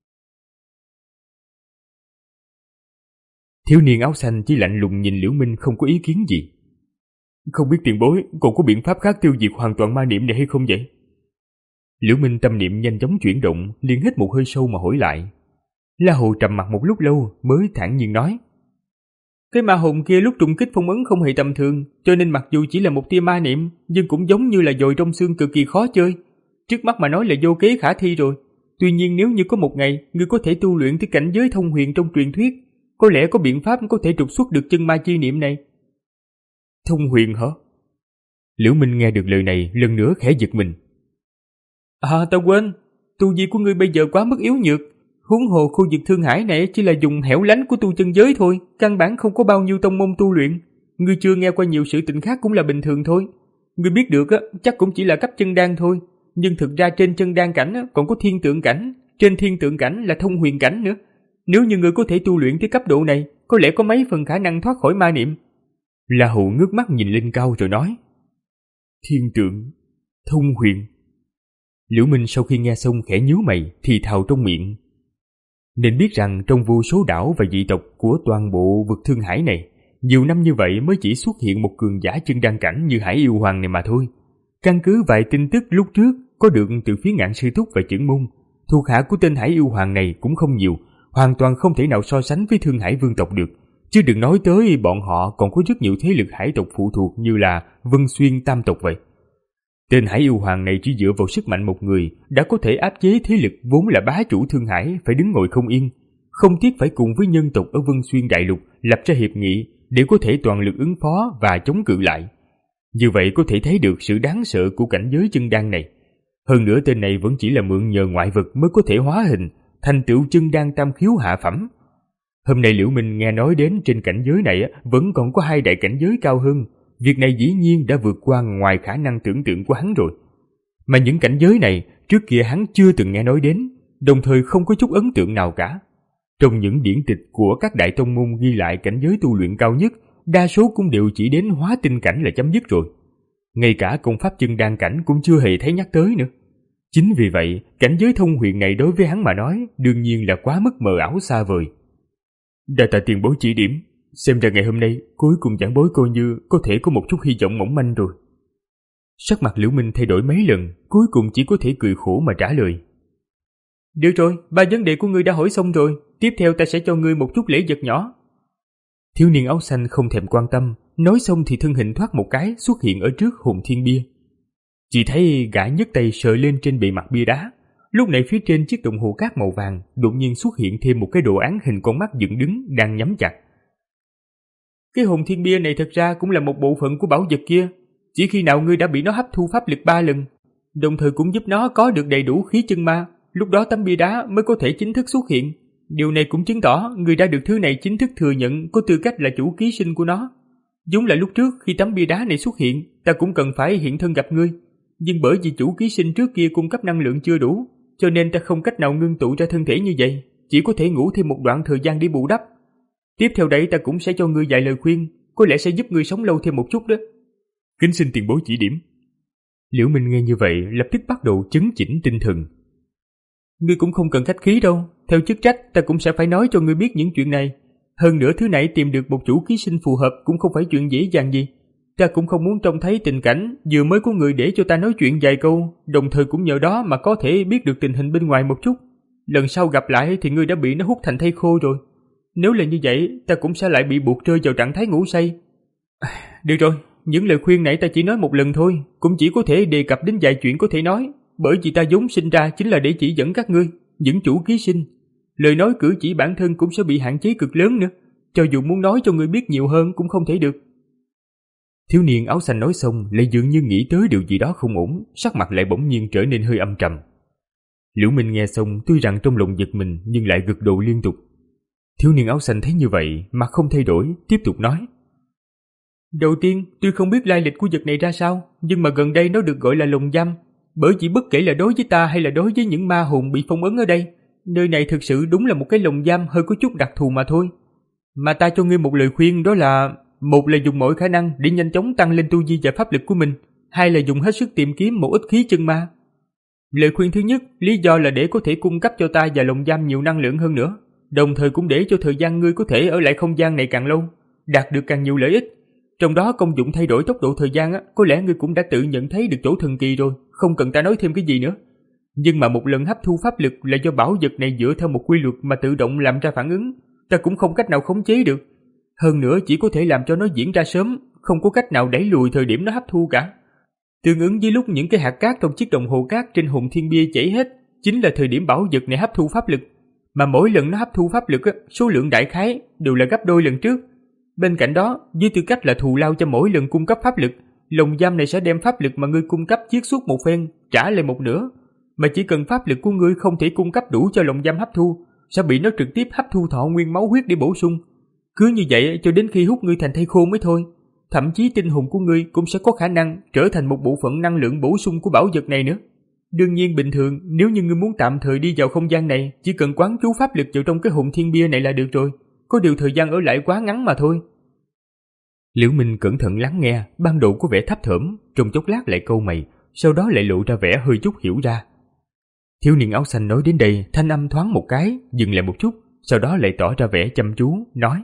Thiếu niên áo xanh chỉ lạnh lùng nhìn Liễu Minh không có ý kiến gì. Không biết tiền bối còn có biện pháp khác tiêu diệt hoàn toàn ma niệm này hay không vậy? Liễu Minh tâm niệm nhanh chóng chuyển động, liền hít một hơi sâu mà hỏi lại. La Hồ trầm mặt một lúc lâu mới thản nhiên nói. Cái ma hồn kia lúc trùng kích phong ấn không hề tầm thường, cho nên mặc dù chỉ là một tia ma niệm, nhưng cũng giống như là dồi trong xương cực kỳ khó chơi. Trước mắt mà nói là vô kế khả thi rồi. Tuy nhiên nếu như có một ngày ngươi có thể tu luyện tới cảnh giới thông huyền trong truyền thuyết, có lẽ có biện pháp có thể trục xuất được chân ma chi niệm này. Thông huyền hả? Liễu Minh nghe được lời này lần nữa khẽ giật mình. À ta quên, tu vi của ngươi bây giờ quá mức yếu nhược. Huống hồ khu vực Thương Hải này chỉ là dùng hẻo lánh của tu chân giới thôi, căn bản không có bao nhiêu tông môn tu luyện. Ngươi chưa nghe qua nhiều sự tình khác cũng là bình thường thôi. Ngươi biết được á, chắc cũng chỉ là cấp chân đan thôi. Nhưng thực ra trên chân đan cảnh á, còn có thiên tượng cảnh, trên thiên tượng cảnh là thông huyền cảnh nữa. Nếu như ngươi có thể tu luyện tới cấp độ này, có lẽ có mấy phần khả năng thoát khỏi ma niệm. La Hụ ngước mắt nhìn lên cao rồi nói. Thiên tượng, thông huyền. Liễu Minh sau khi nghe xong khẽ nhíu mày, thì thào trong miệng. Nên biết rằng trong vô số đảo và dị tộc của toàn bộ vực Thương Hải này, nhiều năm như vậy mới chỉ xuất hiện một cường giả chân đan cảnh như Hải Yêu Hoàng này mà thôi. Căn cứ vài tin tức lúc trước có được từ phía Ngạn Sư Thúc và Chưởng Môn, thuộc hạ của tên Hải Yêu Hoàng này cũng không nhiều, hoàn toàn không thể nào so sánh với Thương Hải Vương tộc được. Chứ đừng nói tới bọn họ còn có rất nhiều thế lực hải tộc phụ thuộc như là Vân Xuyên Tam tộc vậy. Tên Hải Yêu Hoàng này chỉ dựa vào sức mạnh một người đã có thể áp chế thế lực vốn là bá chủ Thương Hải phải đứng ngồi không yên, không tiếc phải cùng với nhân tộc ở Vân Xuyên Đại Lục lập ra hiệp nghị để có thể toàn lực ứng phó và chống cự lại. Như vậy có thể thấy được sự đáng sợ của cảnh giới chân đan này. Hơn nữa tên này vẫn chỉ là mượn nhờ ngoại vật mới có thể hóa hình, thành tựu chân đan tam khiếu hạ phẩm. Hôm nay Liễu Minh nghe nói đến trên cảnh giới này vẫn còn có hai đại cảnh giới cao hơn. Việc này dĩ nhiên đã vượt qua ngoài khả năng tưởng tượng của hắn rồi. Mà những cảnh giới này trước kia hắn chưa từng nghe nói đến, đồng thời không có chút ấn tượng nào cả. Trong những điển tịch của các đại tông môn ghi lại cảnh giới tu luyện cao nhất, đa số cũng đều chỉ đến hóa tinh cảnh là chấm dứt rồi. Ngay cả công pháp chân đan cảnh cũng chưa hề thấy nhắc tới nữa. Chính vì vậy, cảnh giới thông huyền này đối với hắn mà nói đương nhiên là quá mức mờ ảo xa vời. Đa tạ tiền bối chỉ điểm, xem ra ngày hôm nay cuối cùng giảng bối coi như có thể có một chút hy vọng mỏng manh rồi. Sắc mặt Liễu Minh thay đổi mấy lần, cuối cùng chỉ có thể cười khổ mà trả lời. Được rồi, ba vấn đề của ngươi đã hỏi xong rồi, tiếp theo ta sẽ cho ngươi một chút lễ vật nhỏ. Thiếu niên áo xanh không thèm quan tâm, nói xong thì thân hình thoát một cái xuất hiện ở trước hồn thiên bia. Chỉ thấy gã nhấc tay sờ lên trên bề mặt bia đá, lúc này phía trên chiếc đồng hồ cát màu vàng đột nhiên xuất hiện thêm một cái đồ án hình con mắt dựng đứng đang nhắm chặt. Cái hồn thiên bia này thật ra cũng là một bộ phận của bảo vật kia, chỉ khi nào ngươi đã bị nó hấp thu pháp lực ba lần, đồng thời cũng giúp nó có được đầy đủ khí chân ma, lúc đó tấm bia đá mới có thể chính thức xuất hiện. Điều này cũng chứng tỏ ngươi đã được thứ này chính thức thừa nhận có tư cách là chủ ký sinh của nó. Giống là lúc trước khi tấm bia đá này xuất hiện, ta cũng cần phải hiện thân gặp ngươi, nhưng bởi vì chủ ký sinh trước kia cung cấp năng lượng chưa đủ, cho nên ta không cách nào ngưng tụ ra thân thể như vậy, chỉ có thể ngủ thêm một đoạn thời gian để bù đắp. Tiếp theo đấy ta cũng sẽ cho ngươi vài lời khuyên, có lẽ sẽ giúp ngươi sống lâu thêm một chút đó. Kính xin tiền bối chỉ điểm. Liễu Minh nghe như vậy lập tức bắt đầu chấn chỉnh tinh thần. Ngươi cũng không cần khách khí đâu, theo chức trách ta cũng sẽ phải nói cho ngươi biết những chuyện này. Hơn nữa thứ này tìm được một chủ ký sinh phù hợp cũng không phải chuyện dễ dàng gì. Ta cũng không muốn trông thấy tình cảnh vừa mới có người để cho ta nói chuyện vài câu, đồng thời cũng nhờ đó mà có thể biết được tình hình bên ngoài một chút. Lần sau gặp lại thì ngươi đã bị nó hút thành thây khô rồi. Nếu là như vậy, ta cũng sẽ lại bị buộc rơi vào trạng thái ngủ say. Được rồi, những lời khuyên nãy ta chỉ nói một lần thôi, cũng chỉ có thể đề cập đến vài chuyện có thể nói, bởi vì ta vốn sinh ra chính là để chỉ dẫn các ngươi, những chủ ký sinh. Lời nói cử chỉ bản thân cũng sẽ bị hạn chế cực lớn nữa, cho dù muốn nói cho ngươi biết nhiều hơn cũng không thể được. Thiếu niên áo xanh nói xong lại dường như nghĩ tới điều gì đó không ổn, sắc mặt lại bỗng nhiên trở nên hơi âm trầm. Liễu Minh nghe xong tuy rằng trong lòng giật mình nhưng lại gật đầu liên tục. Thiếu niên áo xanh thấy như vậy mà không thay đổi, tiếp tục nói. Đầu tiên, tôi không biết lai lịch của vật này ra sao, nhưng mà gần đây nó được gọi là lồng giam, bởi vì bất kể là đối với ta hay là đối với những ma hồn bị phong ấn ở đây, nơi này thực sự đúng là một cái lồng giam hơi có chút đặc thù mà thôi. Mà ta cho ngươi một lời khuyên, đó là một là dùng mọi khả năng để nhanh chóng tăng lên tu vi và pháp lực của mình, hai là dùng hết sức tìm kiếm một ít khí chân ma. Lời khuyên thứ nhất, lý do là để có thể cung cấp cho ta và lồng giam nhiều năng lượng hơn nữa, đồng thời cũng để cho thời gian ngươi có thể ở lại không gian này càng lâu, đạt được càng nhiều lợi ích. Trong đó công dụng thay đổi tốc độ thời gian á, có lẽ ngươi cũng đã tự nhận thấy được chỗ thần kỳ rồi, không cần ta nói thêm cái gì nữa. Nhưng mà một lần hấp thu pháp lực là do bảo vật này dựa theo một quy luật mà tự động làm ra phản ứng, ta cũng không cách nào khống chế được. Hơn nữa chỉ có thể làm cho nó diễn ra sớm, không có cách nào đẩy lùi thời điểm nó hấp thu cả. Tương ứng với lúc những cái hạt cát trong chiếc đồng hồ cát trên hồn thiên bia chảy hết, chính là thời điểm bảo vật này hấp thu pháp lực. Mà mỗi lần nó hấp thu pháp lực, số lượng đại khái đều là gấp đôi lần trước. Bên cạnh đó, với tư cách là thù lao cho mỗi lần cung cấp pháp lực, lồng giam này sẽ đem pháp lực mà ngươi cung cấp chiết xuất một phen, trả lại một nửa. Mà chỉ cần pháp lực của ngươi không thể cung cấp đủ cho lồng giam hấp thu, sẽ bị nó trực tiếp hấp thu thọ nguyên máu huyết để bổ sung. Cứ như vậy cho đến khi hút ngươi thành thây khô mới thôi. Thậm chí tinh hồn của ngươi cũng sẽ có khả năng trở thành một bộ phận năng lượng bổ sung của bảo vật này nữa. Đương nhiên bình thường, nếu như ngươi muốn tạm thời đi vào không gian này, chỉ cần quán chú pháp lực vào trong cái hồn thiên bia này là được rồi. Có điều thời gian ở lại quá ngắn mà thôi. Liễu Minh cẩn thận lắng nghe, ban đầu có vẻ thấp thởm, trong chốc lát lại cau mày, sau đó lại lộ ra vẻ hơi chút hiểu ra. Thiếu niên áo xanh nói đến đây, thanh âm thoáng một cái, dừng lại một chút, sau đó lại tỏ ra vẻ chăm chú, nói.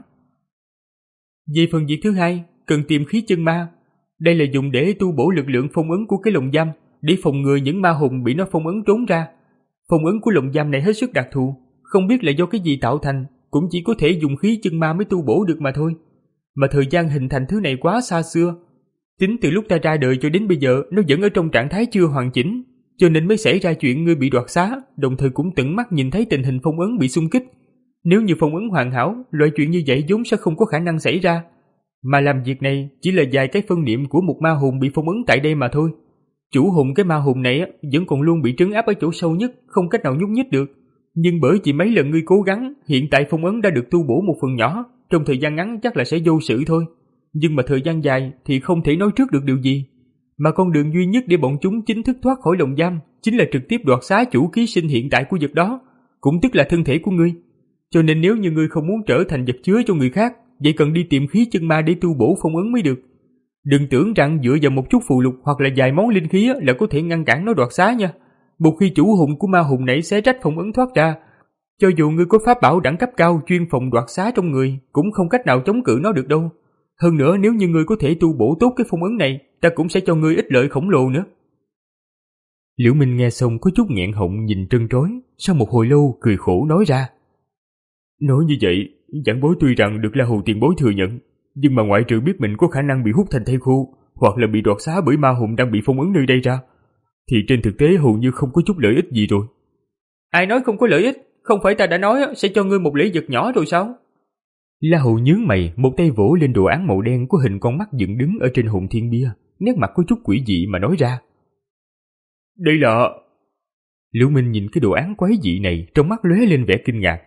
Về phần việc thứ hai, cần tìm khí chân ma. Đây là dùng để tu bổ lực lượng phong ấn của cái lồng giam, để phòng ngừa những ma hồn bị nó phong ấn trốn ra. Phong ấn của lồng giam này hết sức đặc thù, không biết là do cái gì tạo thành, cũng chỉ có thể dùng khí chân ma mới tu bổ được mà thôi. Mà thời gian hình thành thứ này quá xa xưa. Tính từ lúc ta ra đời cho đến bây giờ, nó vẫn ở trong trạng thái chưa hoàn chỉnh, cho nên mới xảy ra chuyện ngươi bị đoạt xá, đồng thời cũng tận mắt nhìn thấy tình hình phong ấn bị xung kích. Nếu như phong ấn hoàn hảo, loại chuyện như vậy vốn sẽ không có khả năng xảy ra. Mà làm việc này chỉ là vài cái phân niệm của một ma hồn bị phong ấn tại đây mà thôi. Chủ hồn cái ma hồn này vẫn còn luôn bị trấn áp ở chỗ sâu nhất, không cách nào nhúc nhích được. Nhưng bởi vì mấy lần ngươi cố gắng, hiện tại phong ấn đã được tu bổ một phần nhỏ, trong thời gian ngắn chắc là sẽ vô sự thôi. Nhưng mà thời gian dài thì không thể nói trước được điều gì. Mà con đường duy nhất để bọn chúng chính thức thoát khỏi lồng giam chính là trực tiếp đoạt xá chủ ký sinh hiện tại của vật đó, cũng tức là thân thể của ngươi. Cho nên nếu như ngươi không muốn trở thành vật chứa cho người khác, vậy cần đi tìm khí chân ma để tu bổ phong ấn mới được. Đừng tưởng rằng dựa vào một chút phù lục hoặc là vài món linh khí là có thể ngăn cản nó đoạt xá nha. Một khi chủ hồn của ma hồn nảy xé rách phong ấn thoát ra, cho dù ngươi có pháp bảo đẳng cấp cao chuyên phòng đoạt xá trong người, cũng không cách nào chống cự nó được đâu. Hơn nữa nếu như ngươi có thể tu bổ tốt cái phong ấn này, ta cũng sẽ cho ngươi ích lợi khổng lồ nữa. Liễu Minh nghe xong có chút nghẹn họng nhìn trân trối, sau một hồi lâu cười khổ nói ra. Nói như vậy, giảng bối tuy rằng được La Hầu tiền bối thừa nhận, nhưng mà ngoại trừ biết mình có khả năng bị hút thành thây khô, hoặc là bị đoạt xá bởi ma hồn đang bị phong ấn nơi đây ra, thì trên thực tế hầu như không có chút lợi ích gì rồi. Ai nói không có lợi ích? Không phải ta đã nói sẽ cho ngươi một lễ vật nhỏ rồi sao? La Hầu nhướng mày, một tay vỗ lên đồ án màu đen có hình con mắt dựng đứng ở trên hồn thiên bia, nét mặt có chút quỷ dị mà nói ra. Đây là... Liễu Minh nhìn cái đồ án quái dị này, trong mắt lóe lên vẻ kinh ngạc.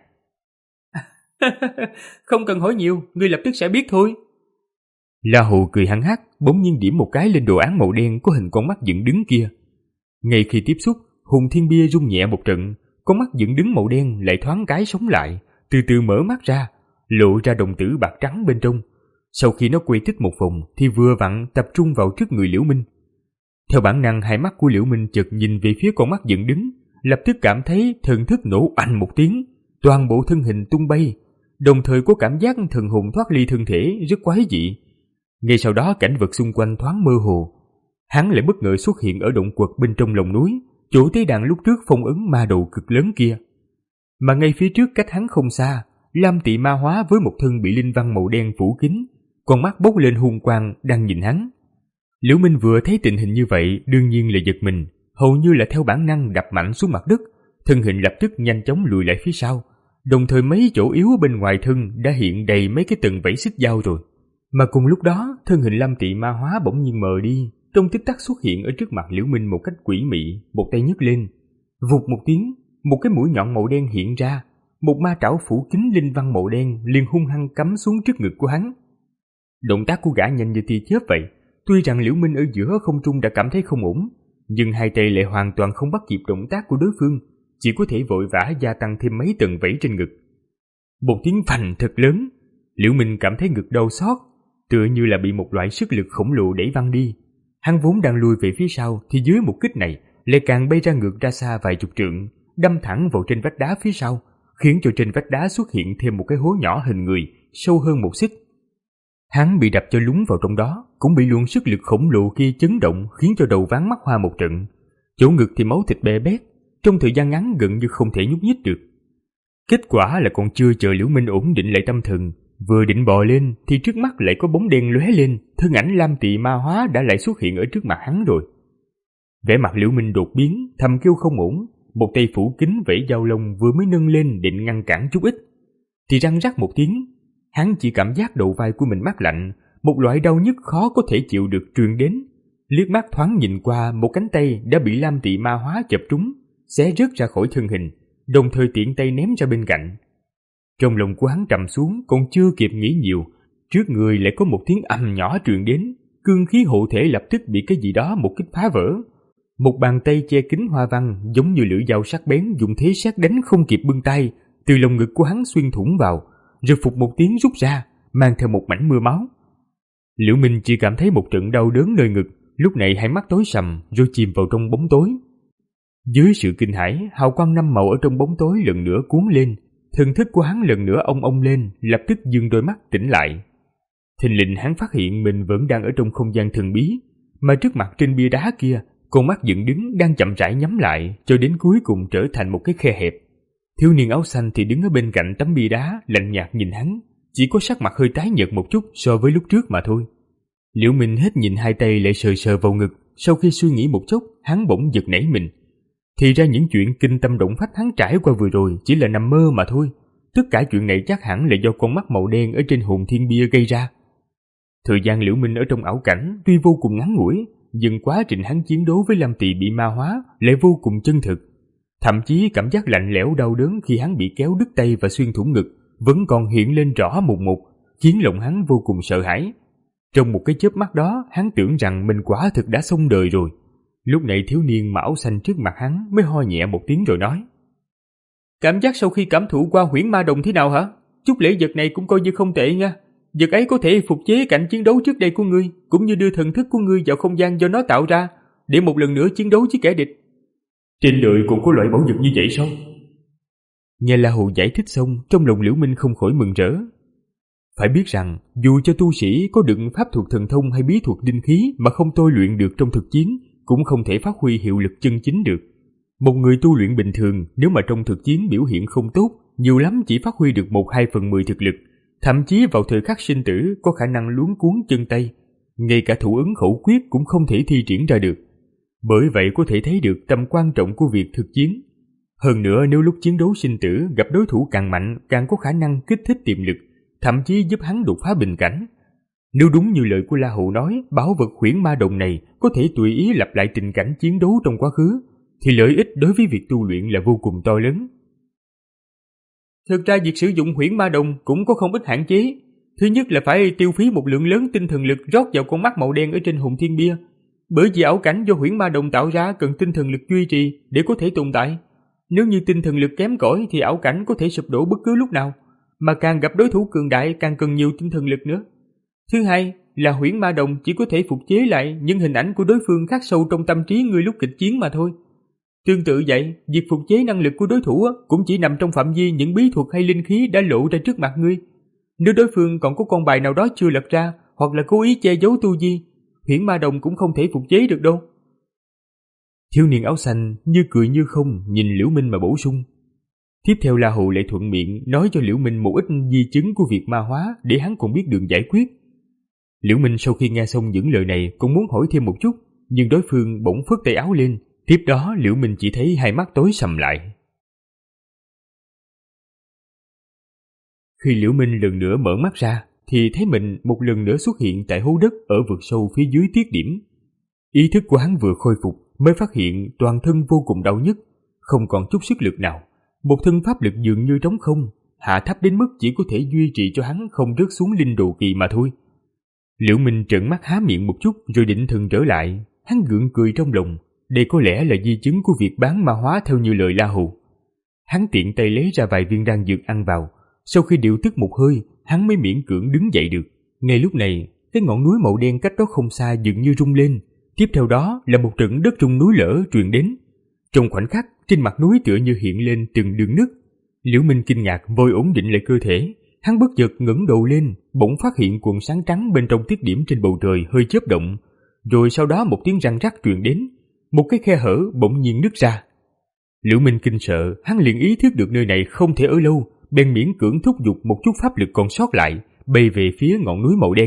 Không cần hỏi nhiều, ngươi lập tức sẽ biết thôi. La Hầu cười hăng hắc, bỗng nhiên điểm một cái lên đồ án màu đen có hình con mắt dựng đứng kia. Ngay khi tiếp xúc, hồn thiên bia rung nhẹ một trận, con mắt dựng đứng màu đen lại thoáng cái sống lại, từ từ mở mắt ra, lộ ra đồng tử bạc trắng bên trong. Sau khi nó quay tích một vòng thì vừa vặn tập trung vào trước người Liễu Minh. Theo bản năng, hai mắt của Liễu Minh chợt nhìn về phía con mắt dựng đứng, lập tức cảm thấy thần thức nổ oanh một tiếng, toàn bộ thân hình tung bay, đồng thời có cảm giác thần hồn thoát ly thân thể rất quái dị. Ngay sau đó cảnh vật xung quanh thoáng mơ hồ. Hắn lại bất ngờ xuất hiện ở động quật bên trong lòng núi, chỗ tế đàn lúc trước phong ấn ma đầu cực lớn kia. Mà ngay phía trước cách hắn không xa, Lam Tị Ma Hóa với một thân bị linh văn màu đen phủ kín, con mắt bốc lên hung quang đang nhìn hắn. Liễu Minh vừa thấy tình hình như vậy đương nhiên là giật mình, hầu như là theo bản năng đập mạnh xuống mặt đất, thân hình lập tức nhanh chóng lùi lại phía sau, đồng thời mấy chỗ yếu ở bên ngoài thân đã hiện đầy mấy cái tầng vảy xích dao rồi. Mà cùng lúc đó, thân hình Lam Tị Ma Hóa bỗng nhiên mờ đi, trong tích tắc xuất hiện ở trước mặt Liễu Minh một cách quỷ mị, một tay nhấc lên, vụt một tiếng, một cái mũi nhọn màu đen hiện ra, một ma trảo phủ kín linh văn màu đen liền hung hăng cắm xuống trước ngực của hắn. Động tác của gã nhanh như tia chớp vậy, tuy rằng Liễu Minh ở giữa không trung đã cảm thấy không ổn, nhưng hai tay lại hoàn toàn không bắt kịp động tác của đối phương, chỉ có thể vội vã gia tăng thêm mấy tầng vảy trên ngực. Một tiếng phành thật lớn, Liễu Minh cảm thấy ngực đau xót, tựa như là bị một loại sức lực khổng lồ đẩy văng đi. Hắn vốn đang lùi về phía sau thì dưới một kích này lại càng bay ra ngược ra xa vài chục trượng, đâm thẳng vào trên vách đá phía sau, khiến cho trên vách đá xuất hiện thêm một cái hố nhỏ hình người, sâu hơn một xích. Hắn bị đập cho lún vào trong đó, cũng bị luồng sức lực khổng lồ kia chấn động khiến cho đầu ván mắt hoa một trận. Chỗ ngực thì máu thịt bè bét, trong thời gian ngắn gần như không thể nhúc nhích được. Kết quả là còn chưa chờ Liễu Minh ổn định lại tâm thần, vừa định bò lên thì trước mắt lại có bóng đen lóe lên, thân ảnh Lam Tị Ma Hóa đã lại xuất hiện ở trước mặt hắn rồi. Vẻ mặt Liễu Minh đột biến, thầm kêu không ổn, một tay phủ kín vảy dao lông vừa mới nâng lên định ngăn cản chút ít, thì răng rắc một tiếng, hắn chỉ cảm giác đầu vai của mình mát lạnh, một loại đau nhức khó có thể chịu được truyền đến. Liếc mắt thoáng nhìn qua, một cánh tay đã bị Lam Tị Ma Hóa chập trúng, xé rớt ra khỏi thân hình, đồng thời tiện tay ném ra bên cạnh. Trong lòng của hắn trầm xuống, còn chưa kịp nghĩ nhiều, trước người lại có một tiếng ầm nhỏ truyền đến, cương khí hộ thể lập tức bị cái gì đó một kích phá vỡ. Một bàn tay che kín hoa văn giống như lưỡi dao sắc bén dùng thế sét đánh không kịp bưng tay, từ lồng ngực của hắn xuyên thủng vào, rồi phụt một tiếng rút ra, mang theo một mảnh mưa máu. Liễu Minh chỉ cảm thấy một trận đau đớn nơi ngực, lúc này hai mắt tối sầm rồi chìm vào trong bóng tối. Dưới sự kinh hãi, hào quang năm màu ở trong bóng tối lần nữa cuốn lên, thần thức của hắn lần nữa ong ong lên, lập tức dừng đôi mắt tỉnh lại. Thình lình hắn phát hiện mình vẫn đang ở trong không gian thần bí, mà trước mặt trên bia đá kia, con mắt dựng đứng đang chậm rãi nhắm lại cho đến cuối cùng trở thành một cái khe hẹp. Thiếu niên áo xanh thì đứng ở bên cạnh tấm bia đá lạnh nhạt nhìn hắn, chỉ có sắc mặt hơi tái nhợt một chút so với lúc trước mà thôi. Liễu Minh hết nhìn hai tay lại sờ sờ vào ngực, sau khi suy nghĩ một chút, hắn bỗng giật nảy mình. Thì ra những chuyện kinh tâm động phách hắn trải qua vừa rồi chỉ là nằm mơ mà thôi. Tất cả chuyện này chắc hẳn là do con mắt màu đen ở trên hồn thiên bia gây ra. Thời gian Liễu Minh ở trong ảo cảnh tuy vô cùng ngắn ngủi, nhưng quá trình hắn chiến đấu với Lam Tị bị ma hóa lại vô cùng chân thực. Thậm chí cảm giác lạnh lẽo đau đớn khi hắn bị kéo đứt tay và xuyên thủng ngực vẫn còn hiện lên rõ mồn một, khiến lòng hắn vô cùng sợ hãi. Trong một cái chớp mắt đó, hắn tưởng rằng mình quả thực đã xong đời rồi. Lúc này thiếu niên áo xanh trước mặt hắn mới ho nhẹ một tiếng rồi nói: "Cảm giác sau khi cảm thụ qua huyễn ma đồng thế nào hả? Chút lễ vật này cũng coi như không tệ nha. Vật ấy có thể phục chế cảnh chiến đấu trước đây của ngươi, cũng như đưa thần thức của ngươi vào không gian do nó tạo ra, để một lần nữa chiến đấu với kẻ địch." "Trên đời cũng có loại bảo vật như vậy sao?" Nghe La Hầu giải thích xong, trong lòng Liễu Minh không khỏi mừng rỡ. Phải biết rằng, dù cho tu sĩ có đựng pháp thuật thần thông hay bí thuật linh khí mà không tôi luyện được trong thực chiến, cũng không thể phát huy hiệu lực chân chính được. Một người tu luyện bình thường nếu mà trong thực chiến biểu hiện không tốt, nhiều lắm chỉ phát huy được một hai phần mười thực lực, thậm chí vào thời khắc sinh tử có khả năng luống cuống chân tay, ngay cả thủ ấn khẩu quyết cũng không thể thi triển ra được. Bởi vậy có thể thấy được tầm quan trọng của việc thực chiến. Hơn nữa, nếu lúc chiến đấu sinh tử gặp đối thủ càng mạnh, càng có khả năng kích thích tiềm lực, thậm chí giúp hắn đột phá bình cảnh. Nếu đúng như lời của La Hầu nói, bảo vật huyễn ma đồng này có thể tùy ý lặp lại tình cảnh chiến đấu trong quá khứ, thì lợi ích đối với việc tu luyện là vô cùng to lớn. Thực ra việc sử dụng huyễn ma đồng cũng có không ít hạn chế. Thứ nhất là phải tiêu phí một lượng lớn tinh thần lực rót vào con mắt màu đen ở trên hồn thiên bia, bởi vì ảo cảnh do huyễn ma đồng tạo ra cần tinh thần lực duy trì để có thể tồn tại. Nếu như tinh thần lực kém cỏi thì ảo cảnh có thể sụp đổ bất cứ lúc nào, mà càng gặp đối thủ cường đại càng cần nhiều tinh thần lực nữa. Thứ hai là huyễn ma đồng chỉ có thể phục chế lại những hình ảnh của đối phương khắc sâu trong tâm trí người lúc kịch chiến mà thôi. Tương tự vậy, việc phục chế năng lực của đối thủ cũng chỉ nằm trong phạm vi những bí thuật hay linh khí đã lộ ra trước mặt ngươi. Nếu đối phương còn có con bài nào đó chưa lật ra, hoặc là cố ý che giấu tu vi, Huyễn Ma Đồng cũng không thể phục chế được đâu. Thiếu niên áo xanh như cười như không nhìn Liễu Minh mà bổ sung. Tiếp theo La Hầu lại thuận miệng nói cho Liễu Minh một ít di chứng của việc ma hóa để hắn còn biết đường giải quyết. Liễu Minh sau khi nghe xong những lời này cũng muốn hỏi thêm một chút, nhưng đối phương bỗng phất tay áo lên. Tiếp đó Liễu Minh chỉ thấy hai mắt tối sầm lại. Khi Liễu Minh lần nữa mở mắt ra thì thấy mình một lần nữa xuất hiện tại hố đất ở vực sâu phía dưới tiết điểm. Ý thức của hắn vừa khôi phục mới phát hiện toàn thân vô cùng đau nhức, không còn chút sức lực nào. Một thân pháp lực dường như trống không, hạ thấp đến mức chỉ có thể duy trì cho hắn không rớt xuống linh đồ kỳ mà thôi. Liễu Minh trợn mắt há miệng một chút rồi định thần trở lại. Hắn gượng cười trong lòng, đây có lẽ là di chứng của việc bán ma hóa theo như lời La Hầu. Hắn tiện tay lấy ra vài viên đan dược ăn vào. Sau khi điều tức một hơi, hắn mới miễn cưỡng đứng dậy được. Ngay lúc này, cái ngọn núi màu đen cách đó không xa dường như rung lên. Tiếp theo đó là một trận đất rung núi lở truyền đến. Trong khoảnh khắc, trên mặt núi tựa như hiện lên từng đường nứt. Liễu Minh kinh ngạc vội ổn định lại cơ thể. Hắn bất chợt ngẩng đầu lên, bỗng phát hiện quần sáng trắng bên trong tiết điểm trên bầu trời hơi chớp động. Rồi sau đó một tiếng răng rắc truyền đến, một cái khe hở bỗng nhiên nứt ra. Liễu Minh kinh sợ, hắn liền ý thức được nơi này không thể ở lâu, bèn miễn cưỡng thúc giục một chút pháp lực còn sót lại, bay về phía ngọn núi màu đen.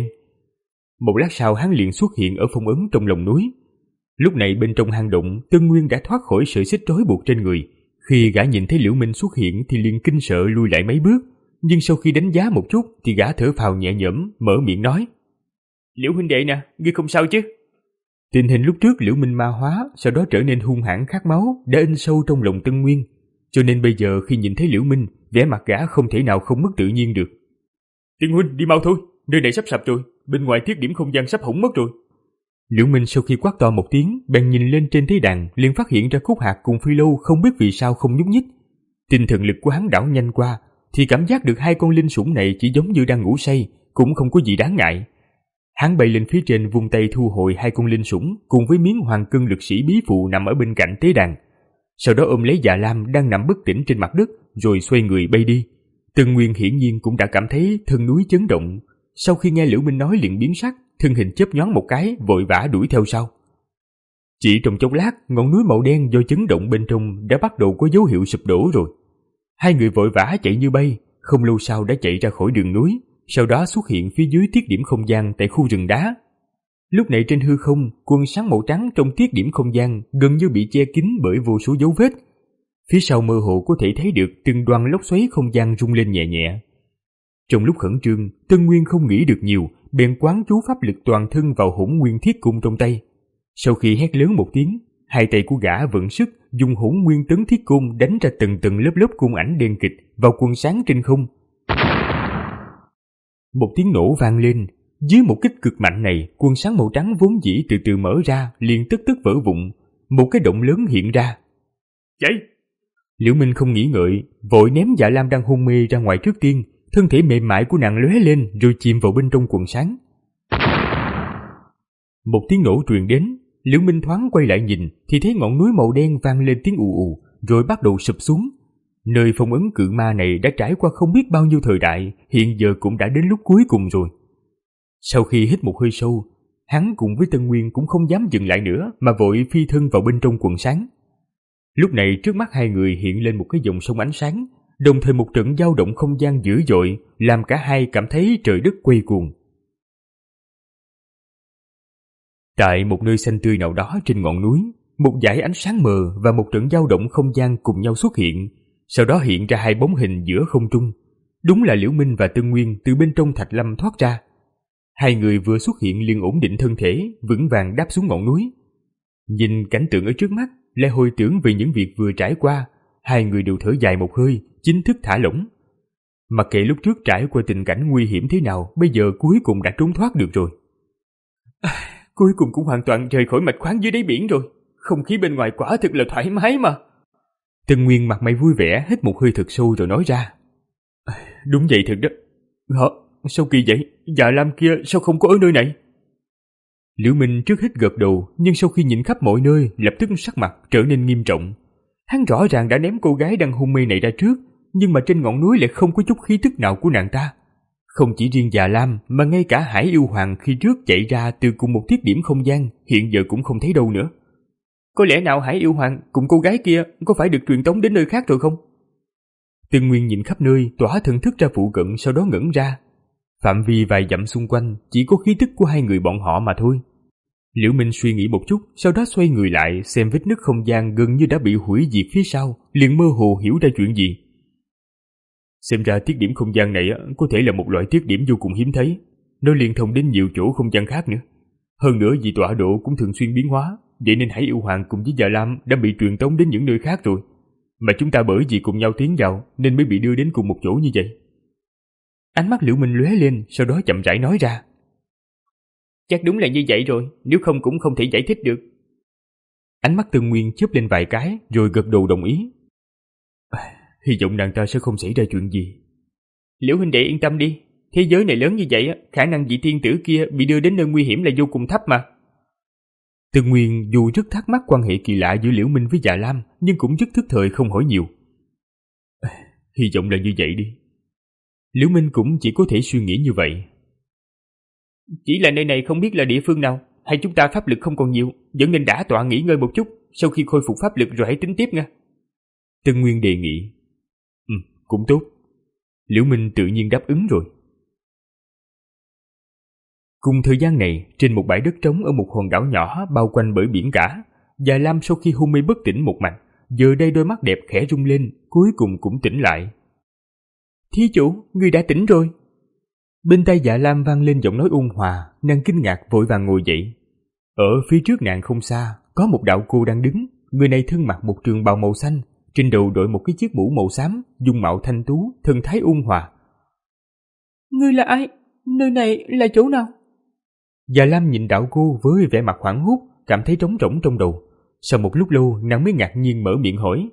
Một lát sau hắn liền xuất hiện ở phong ấn trong lòng núi. Lúc này bên trong hang động, Tân Nguyên đã thoát khỏi sợi xích trói buộc trên người. Khi gã nhìn thấy Liễu Minh xuất hiện thì liền kinh sợ lui lại mấy bước, nhưng sau khi đánh giá một chút thì gã thở phào nhẹ nhõm, mở miệng nói: "Liễu huynh đệ nè, ngươi không sao chứ?" Tình hình lúc trước Liễu Minh ma hóa, sau đó trở nên hung hãn khát máu đã in sâu trong lòng Tân Nguyên, cho nên bây giờ khi nhìn thấy Liễu Minh, vẻ mặt gã không thể nào không mất tự nhiên được. "Tiên huynh, đi mau thôi, nơi này sắp sập rồi, bên ngoài thiết điểm không gian sắp hỏng mất rồi." Liễu Minh sau khi quát to một tiếng, bèn nhìn lên trên thế đàn, liền phát hiện ra Khúc Hạc cùng Phi Lâu không biết vì sao không nhúc nhích. Tinh thần lực của hắn đảo nhanh qua, thì cảm giác được hai con linh sủng này chỉ giống như đang ngủ say, cũng không có gì đáng ngại. Hắn bay lên phía trên vung tay thu hồi hai con linh sủng cùng với miếng hoàng cân lực sĩ bí phụ nằm ở bên cạnh tế đàn. Sau đó ôm lấy Dạ Lam đang nằm bất tỉnh trên mặt đất, rồi xoay người bay đi. Tân Nguyên hiển nhiên cũng đã cảm thấy thân núi chấn động. Sau khi nghe Liễu Minh nói liền biến sắc, thân hình chớp nhoáng một cái, vội vã đuổi theo sau. Chỉ trong chốc lát, ngọn núi màu đen do chấn động bên trong đã bắt đầu có dấu hiệu sụp đổ rồi. Hai người vội vã chạy như bay, không lâu sau đã chạy ra khỏi đường núi, sau đó xuất hiện phía dưới tiết điểm không gian tại khu rừng đá. Lúc này trên hư không, quần sáng màu trắng trong tiết điểm không gian gần như bị che kín bởi vô số dấu vết. Phía sau mơ hồ có thể thấy được từng đoàn lốc xoáy không gian rung lên nhẹ nhẹ. Trong lúc khẩn trương, Tân Nguyên không nghĩ được nhiều, bèn quán chú pháp lực toàn thân vào Hỗn Nguyên Thiết Cung trong tay. Sau khi hét lớn một tiếng, hai tay của gã vận sức dùng Hỗn Nguyên Tấn Thiết Cung đánh ra từng từng lớp lớp cung ảnh đen kịt vào quần sáng trên không. Một tiếng nổ vang lên. Dưới một kích cực mạnh này, quần sáng màu trắng vốn dĩ từ từ mở ra, liền tức tức vỡ vụn. Một cái động lớn hiện ra. Chạy! Liễu Minh không nghĩ ngợi, vội ném Dạ Lam đang hôn mê ra ngoài trước tiên. Thân thể mềm mại của nàng lóe lên rồi chìm vào bên trong quần sáng. Một tiếng nổ truyền đến, Liễu Minh thoáng quay lại nhìn thì thấy ngọn núi màu đen vang lên tiếng ù ù, rồi bắt đầu sụp xuống. Nơi phong ấn cự ma này đã trải qua không biết bao nhiêu thời đại, hiện giờ cũng đã đến lúc cuối cùng rồi. Sau khi hít một hơi sâu, hắn cùng với Tân Nguyên cũng không dám dừng lại nữa mà vội phi thân vào bên trong quần sáng. Lúc này trước mắt hai người hiện lên một cái dòng sông ánh sáng, đồng thời một trận dao động không gian dữ dội làm cả hai cảm thấy trời đất quay cuồng. Tại một nơi xanh tươi nào đó trên ngọn núi, một dải ánh sáng mờ và một trận dao động không gian cùng nhau xuất hiện, sau đó hiện ra hai bóng hình giữa không trung. Đúng là Liễu Minh và Tân Nguyên từ bên trong thạch lâm thoát ra. Hai người vừa xuất hiện liền ổn định thân thể, vững vàng đáp xuống ngọn núi. Nhìn cảnh tượng ở trước mắt, lại hồi tưởng về những việc vừa trải qua, hai người đều thở dài một hơi, chính thức thả lỏng. Mặc kệ lúc trước trải qua tình cảnh nguy hiểm thế nào, bây giờ cuối cùng đã trốn thoát được rồi. À, cuối cùng cũng hoàn toàn rời khỏi mạch khoáng dưới đáy biển rồi. Không khí bên ngoài quả thực là thoải mái mà. Tân Nguyên mặt mày vui vẻ, hít một hơi thật sâu rồi nói ra. À, đúng vậy thật đó. Hả? Sao kỳ vậy? Dạ Lam kia sao không có ở nơi này? Liễu Minh trước hết gật đầu, nhưng sau khi nhìn khắp mọi nơi, lập tức sắc mặt trở nên nghiêm trọng. Hắn rõ ràng đã ném cô gái đang hôn mê này ra trước, nhưng mà trên ngọn núi lại không có chút khí tức nào của nàng ta. Không chỉ riêng Già Lam mà ngay cả Hải Yêu Hoàng khi trước chạy ra từ cùng một thiết điểm không gian hiện giờ cũng không thấy đâu nữa. Có lẽ nào Hải Yêu Hoàng cùng cô gái kia có phải được truyền tống đến nơi khác rồi không? Tương Nguyên nhìn khắp nơi, tỏa thần thức ra phụ cận, sau đó ngẩn ra. Phạm vi vài dặm xung quanh chỉ có khí tức của hai người bọn họ mà thôi. Liễu Minh suy nghĩ một chút, sau đó xoay người lại xem vết nứt không gian gần như đã bị hủy diệt phía sau, liền mơ hồ hiểu ra chuyện gì. Xem ra thiết điểm không gian này có thể là một loại thiết điểm vô cùng hiếm thấy, nó liên thông đến nhiều chỗ không gian khác nữa. Hơn nữa vì tọa độ cũng thường xuyên biến hóa, vậy nên Hải Yêu Hoàng cùng với Già Lam đã bị truyền tống đến những nơi khác rồi. Mà chúng ta bởi vì cùng nhau tiến vào nên mới bị đưa đến cùng một chỗ như vậy. Ánh mắt Liễu Minh lóe lên, sau đó chậm rãi nói ra. Chắc đúng là như vậy rồi, nếu không cũng không thể giải thích được. Ánh mắt Tương Nguyên chớp lên vài cái rồi gật đầu đồng ý. À, hy vọng nàng ta sẽ không xảy ra chuyện gì. Liễu huynh đệ yên tâm đi, thế giới này lớn như vậy, khả năng vị tiên tử kia bị đưa đến nơi nguy hiểm là vô cùng thấp mà. Tương Nguyên dù rất thắc mắc quan hệ kỳ lạ giữa Liễu Minh với Dạ Lam, nhưng cũng rất thức thời không hỏi nhiều. À, hy vọng là như vậy đi. Liễu Minh cũng chỉ có thể suy nghĩ như vậy. Chỉ là nơi này không biết là địa phương nào, hay chúng ta pháp lực không còn nhiều, vẫn nên đả tọa nghỉ ngơi một chút, sau khi khôi phục pháp lực rồi hãy tính tiếp nha. Tương Nguyên đề nghị. Ừ, cũng tốt. Liễu Minh tự nhiên đáp ứng rồi. Cùng thời gian này, trên một bãi đất trống ở một hòn đảo nhỏ bao quanh bởi biển cả, Già Lam sau khi hôn mê bất tỉnh một mạch, giờ đây đôi mắt đẹp khẽ rung lên, cuối cùng cũng tỉnh lại. Thí chủ, người đã tỉnh rồi. Bên tai Dạ Lam vang lên giọng nói ôn hòa, nàng kinh ngạc vội vàng ngồi dậy. Ở phía trước nàng không xa, có một đạo cô đang đứng, người này thân mặc một trường bào màu xanh, trên đầu đội một cái chiếc mũ màu xám, dung mạo thanh tú, thần thái ôn hòa. Ngươi là ai? Nơi này là chỗ nào? Dạ Lam nhìn đạo cô với vẻ mặt hoảng hốt, cảm thấy trống rỗng trong đầu. Sau một lúc lâu, nàng mới ngạc nhiên mở miệng hỏi.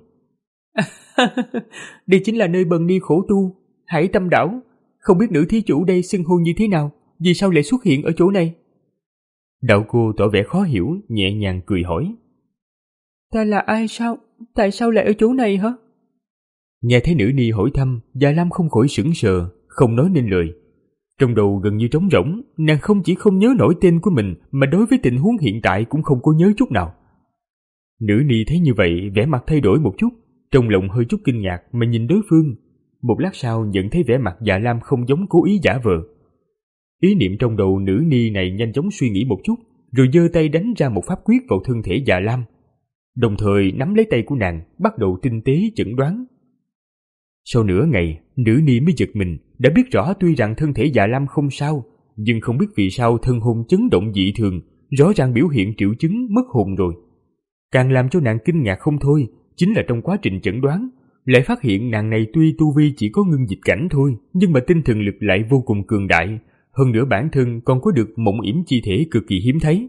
Đây chính là nơi Bần Ni khổ tu, Hải Tâm Đảo. Không biết nữ thí chủ đây xưng hô như thế nào, vì sao lại xuất hiện ở chỗ này? Đạo cô tỏ vẻ khó hiểu, nhẹ nhàng cười hỏi. Ta là ai sao? Tại sao lại ở chỗ này hả? Nghe thấy nữ ni hỏi thăm, Dạ Lam không khỏi sững sờ, không nói nên lời. Trong đầu gần như trống rỗng, nàng không chỉ không nhớ nổi tên của mình mà đối với tình huống hiện tại cũng không có nhớ chút nào. Nữ ni thấy như vậy, vẻ mặt thay đổi một chút, trong lòng hơi chút kinh ngạc mà nhìn đối phương. Một lát sau nhận thấy vẻ mặt Dạ Lam không giống cố ý giả vờ. Ý niệm trong đầu nữ ni này nhanh chóng suy nghĩ một chút, rồi giơ tay đánh ra một pháp quyết vào thân thể Dạ Lam, đồng thời nắm lấy tay của nàng, bắt đầu tinh tế chẩn đoán. Sau nửa ngày, nữ ni mới giật mình, đã biết rõ tuy rằng thân thể Dạ Lam không sao, nhưng không biết vì sao thân hồn chấn động dị thường, rõ ràng biểu hiện triệu chứng mất hồn rồi. Càng làm cho nàng kinh ngạc không thôi, chính là trong quá trình chẩn đoán, lại phát hiện nàng này tuy tu vi chỉ có ngưng dịch cảnh thôi, nhưng mà tinh thần lực lại vô cùng cường đại, hơn nữa bản thân còn có được mộng yểm chi thể cực kỳ hiếm thấy.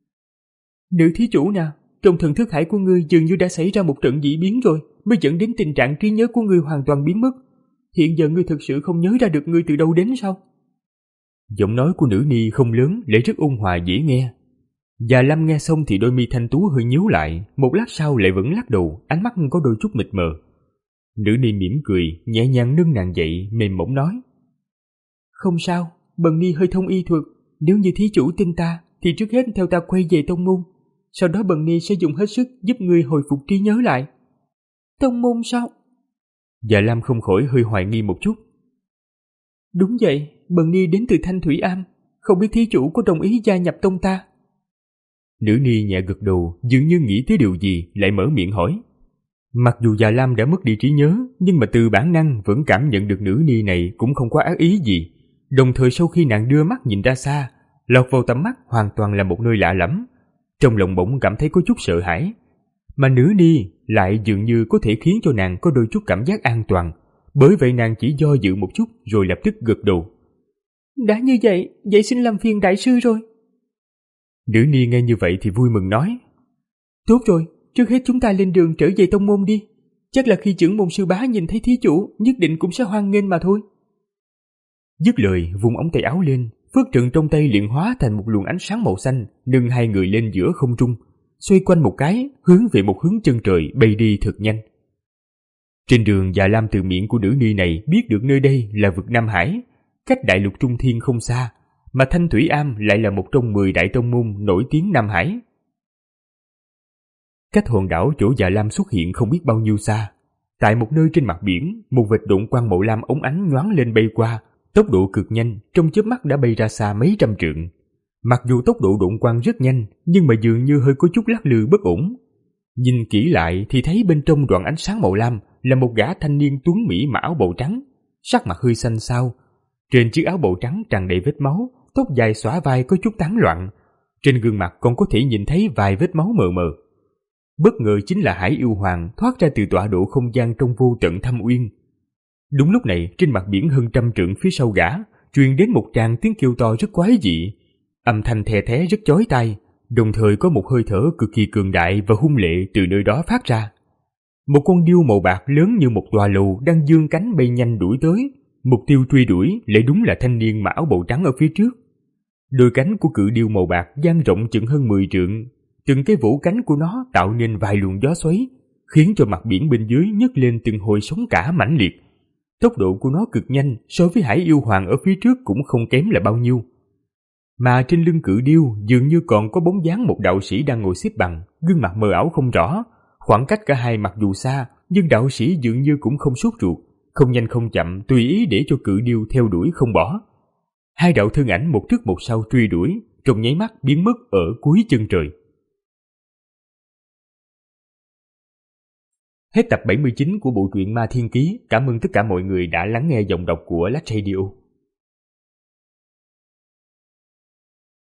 Nữ thí chủ nào, trong thần thức hải của ngươi dường như đã xảy ra một trận dị biến rồi, mới dẫn đến tình trạng trí nhớ của ngươi hoàn toàn biến mất. Hiện giờ ngươi thực sự không nhớ ra được ngươi từ đâu đến sao? Giọng nói của nữ ni không lớn, lại rất ôn hòa dễ nghe. Già Lam nghe xong thì đôi mi thanh tú hơi nhíu lại, một lát sau lại vẫn lắc đầu, ánh mắt có đôi chút mịt mờ. Nữ ni mỉm cười, nhẹ nhàng nâng nàng dậy, mềm mỏng nói. Không sao, Bần Ni hơi thông y thuật, nếu như thí chủ tin ta, thì trước hết theo ta quay về tông môn. Sau đó Bần Ni sẽ dùng hết sức giúp ngươi hồi phục trí nhớ lại. Tông môn sao? Dạ Lam không khỏi hơi hoài nghi một chút. Đúng vậy, Bần Ni đến từ Thanh Thủy Am, không biết thí chủ có đồng ý gia nhập tông ta? Nữ ni nhẹ gật đầu, dường như nghĩ tới điều gì, lại mở miệng hỏi. Mặc dù Dạ Lam đã mất đi trí nhớ, nhưng mà từ bản năng vẫn cảm nhận được nữ ni này cũng không có ác ý gì. Đồng thời sau khi nàng đưa mắt nhìn ra xa, lọt vào tầm mắt hoàn toàn là một nơi lạ lẫm. Trong lòng bỗng cảm thấy có chút sợ hãi. Mà nữ ni lại dường như có thể khiến cho nàng có đôi chút cảm giác an toàn. Bởi vậy nàng chỉ do dự một chút rồi lập tức gật đầu. Đã như vậy, vậy xin làm phiền đại sư rồi. Nữ ni nghe như vậy thì vui mừng nói. Tốt rồi, trước hết chúng ta lên đường trở về tông môn đi. Chắc là khi trưởng môn sư bá nhìn thấy thí chủ, nhất định cũng sẽ hoan nghênh mà thôi. Dứt lời, vùng ống tay áo lên, phước trượng trong tay liền hóa thành một luồng ánh sáng màu xanh, nâng hai người lên giữa không trung, xoay quanh một cái, hướng về một hướng chân trời bay đi thật nhanh. Trên đường, Dạ Lam từ miệng của nữ ni này biết được nơi đây là vực Nam Hải, cách đại lục Trung Thiên không xa, mà Thanh Thủy Am lại là một trong mười đại tông môn nổi tiếng Nam Hải. Cách hòn đảo chỗ Dạ Lam xuất hiện không biết bao nhiêu xa, tại một nơi trên mặt biển, một vệt độn quang màu lam óng ánh nhoáng lên bay qua, tốc độ cực nhanh, trong chớp mắt đã bay ra xa mấy trăm trượng. Mặc dù tốc độ độn quang rất nhanh, nhưng mà dường như hơi có chút lắc lư bất ổn. Nhìn kỹ lại thì thấy bên trong đoạn ánh sáng màu lam là một gã thanh niên tuấn mỹ mặc áo bào trắng, sắc mặt hơi xanh xao. Trên chiếc áo bào trắng tràn đầy vết máu, tóc dài xõa vai có chút tán loạn. Trên gương mặt còn có thể nhìn thấy vài vết máu mờ mờ. Bất ngờ chính là Hải Yêu Hoàng thoát ra từ tọa độ không gian trong vô tận thâm uyên. Đúng lúc này, trên mặt biển hơn trăm trượng phía sau gã, truyền đến một tràng tiếng kêu to rất quái dị. Âm thanh the thé rất chói tai, đồng thời có một hơi thở cực kỳ cường đại và hung lệ từ nơi đó phát ra. Một con điêu màu bạc lớn như một tòa lầu đang giương cánh bay nhanh đuổi tới. Mục tiêu truy đuổi lại đúng là thanh niên mặc áo bào trắng ở phía trước. Đôi cánh của cự điêu màu bạc dang rộng chừng hơn mười trượng, từng cái vỗ cánh của nó tạo nên vài luồng gió xoáy, khiến cho mặt biển bên dưới nhấc lên từng hồi sóng cả mãnh liệt. Tốc độ của nó cực nhanh, so với Hải Yêu Hoàng ở phía trước cũng không kém là bao nhiêu. Mà trên lưng cự điêu dường như còn có bóng dáng một đạo sĩ đang ngồi xếp bằng, gương mặt mờ ảo không rõ. Khoảng cách cả hai mặc dù xa, nhưng đạo sĩ dường như cũng không sốt ruột, không nhanh không chậm, tùy ý để cho cự điêu theo đuổi không bỏ. Hai đạo thân ảnh một trước một sau truy đuổi, trong nháy mắt biến mất ở cuối chân trời. Hết tập bảy mươi chín của bộ truyện Ma Thiên Ký. Cảm ơn tất cả mọi người đã lắng nghe giọng đọc của Lách Radio.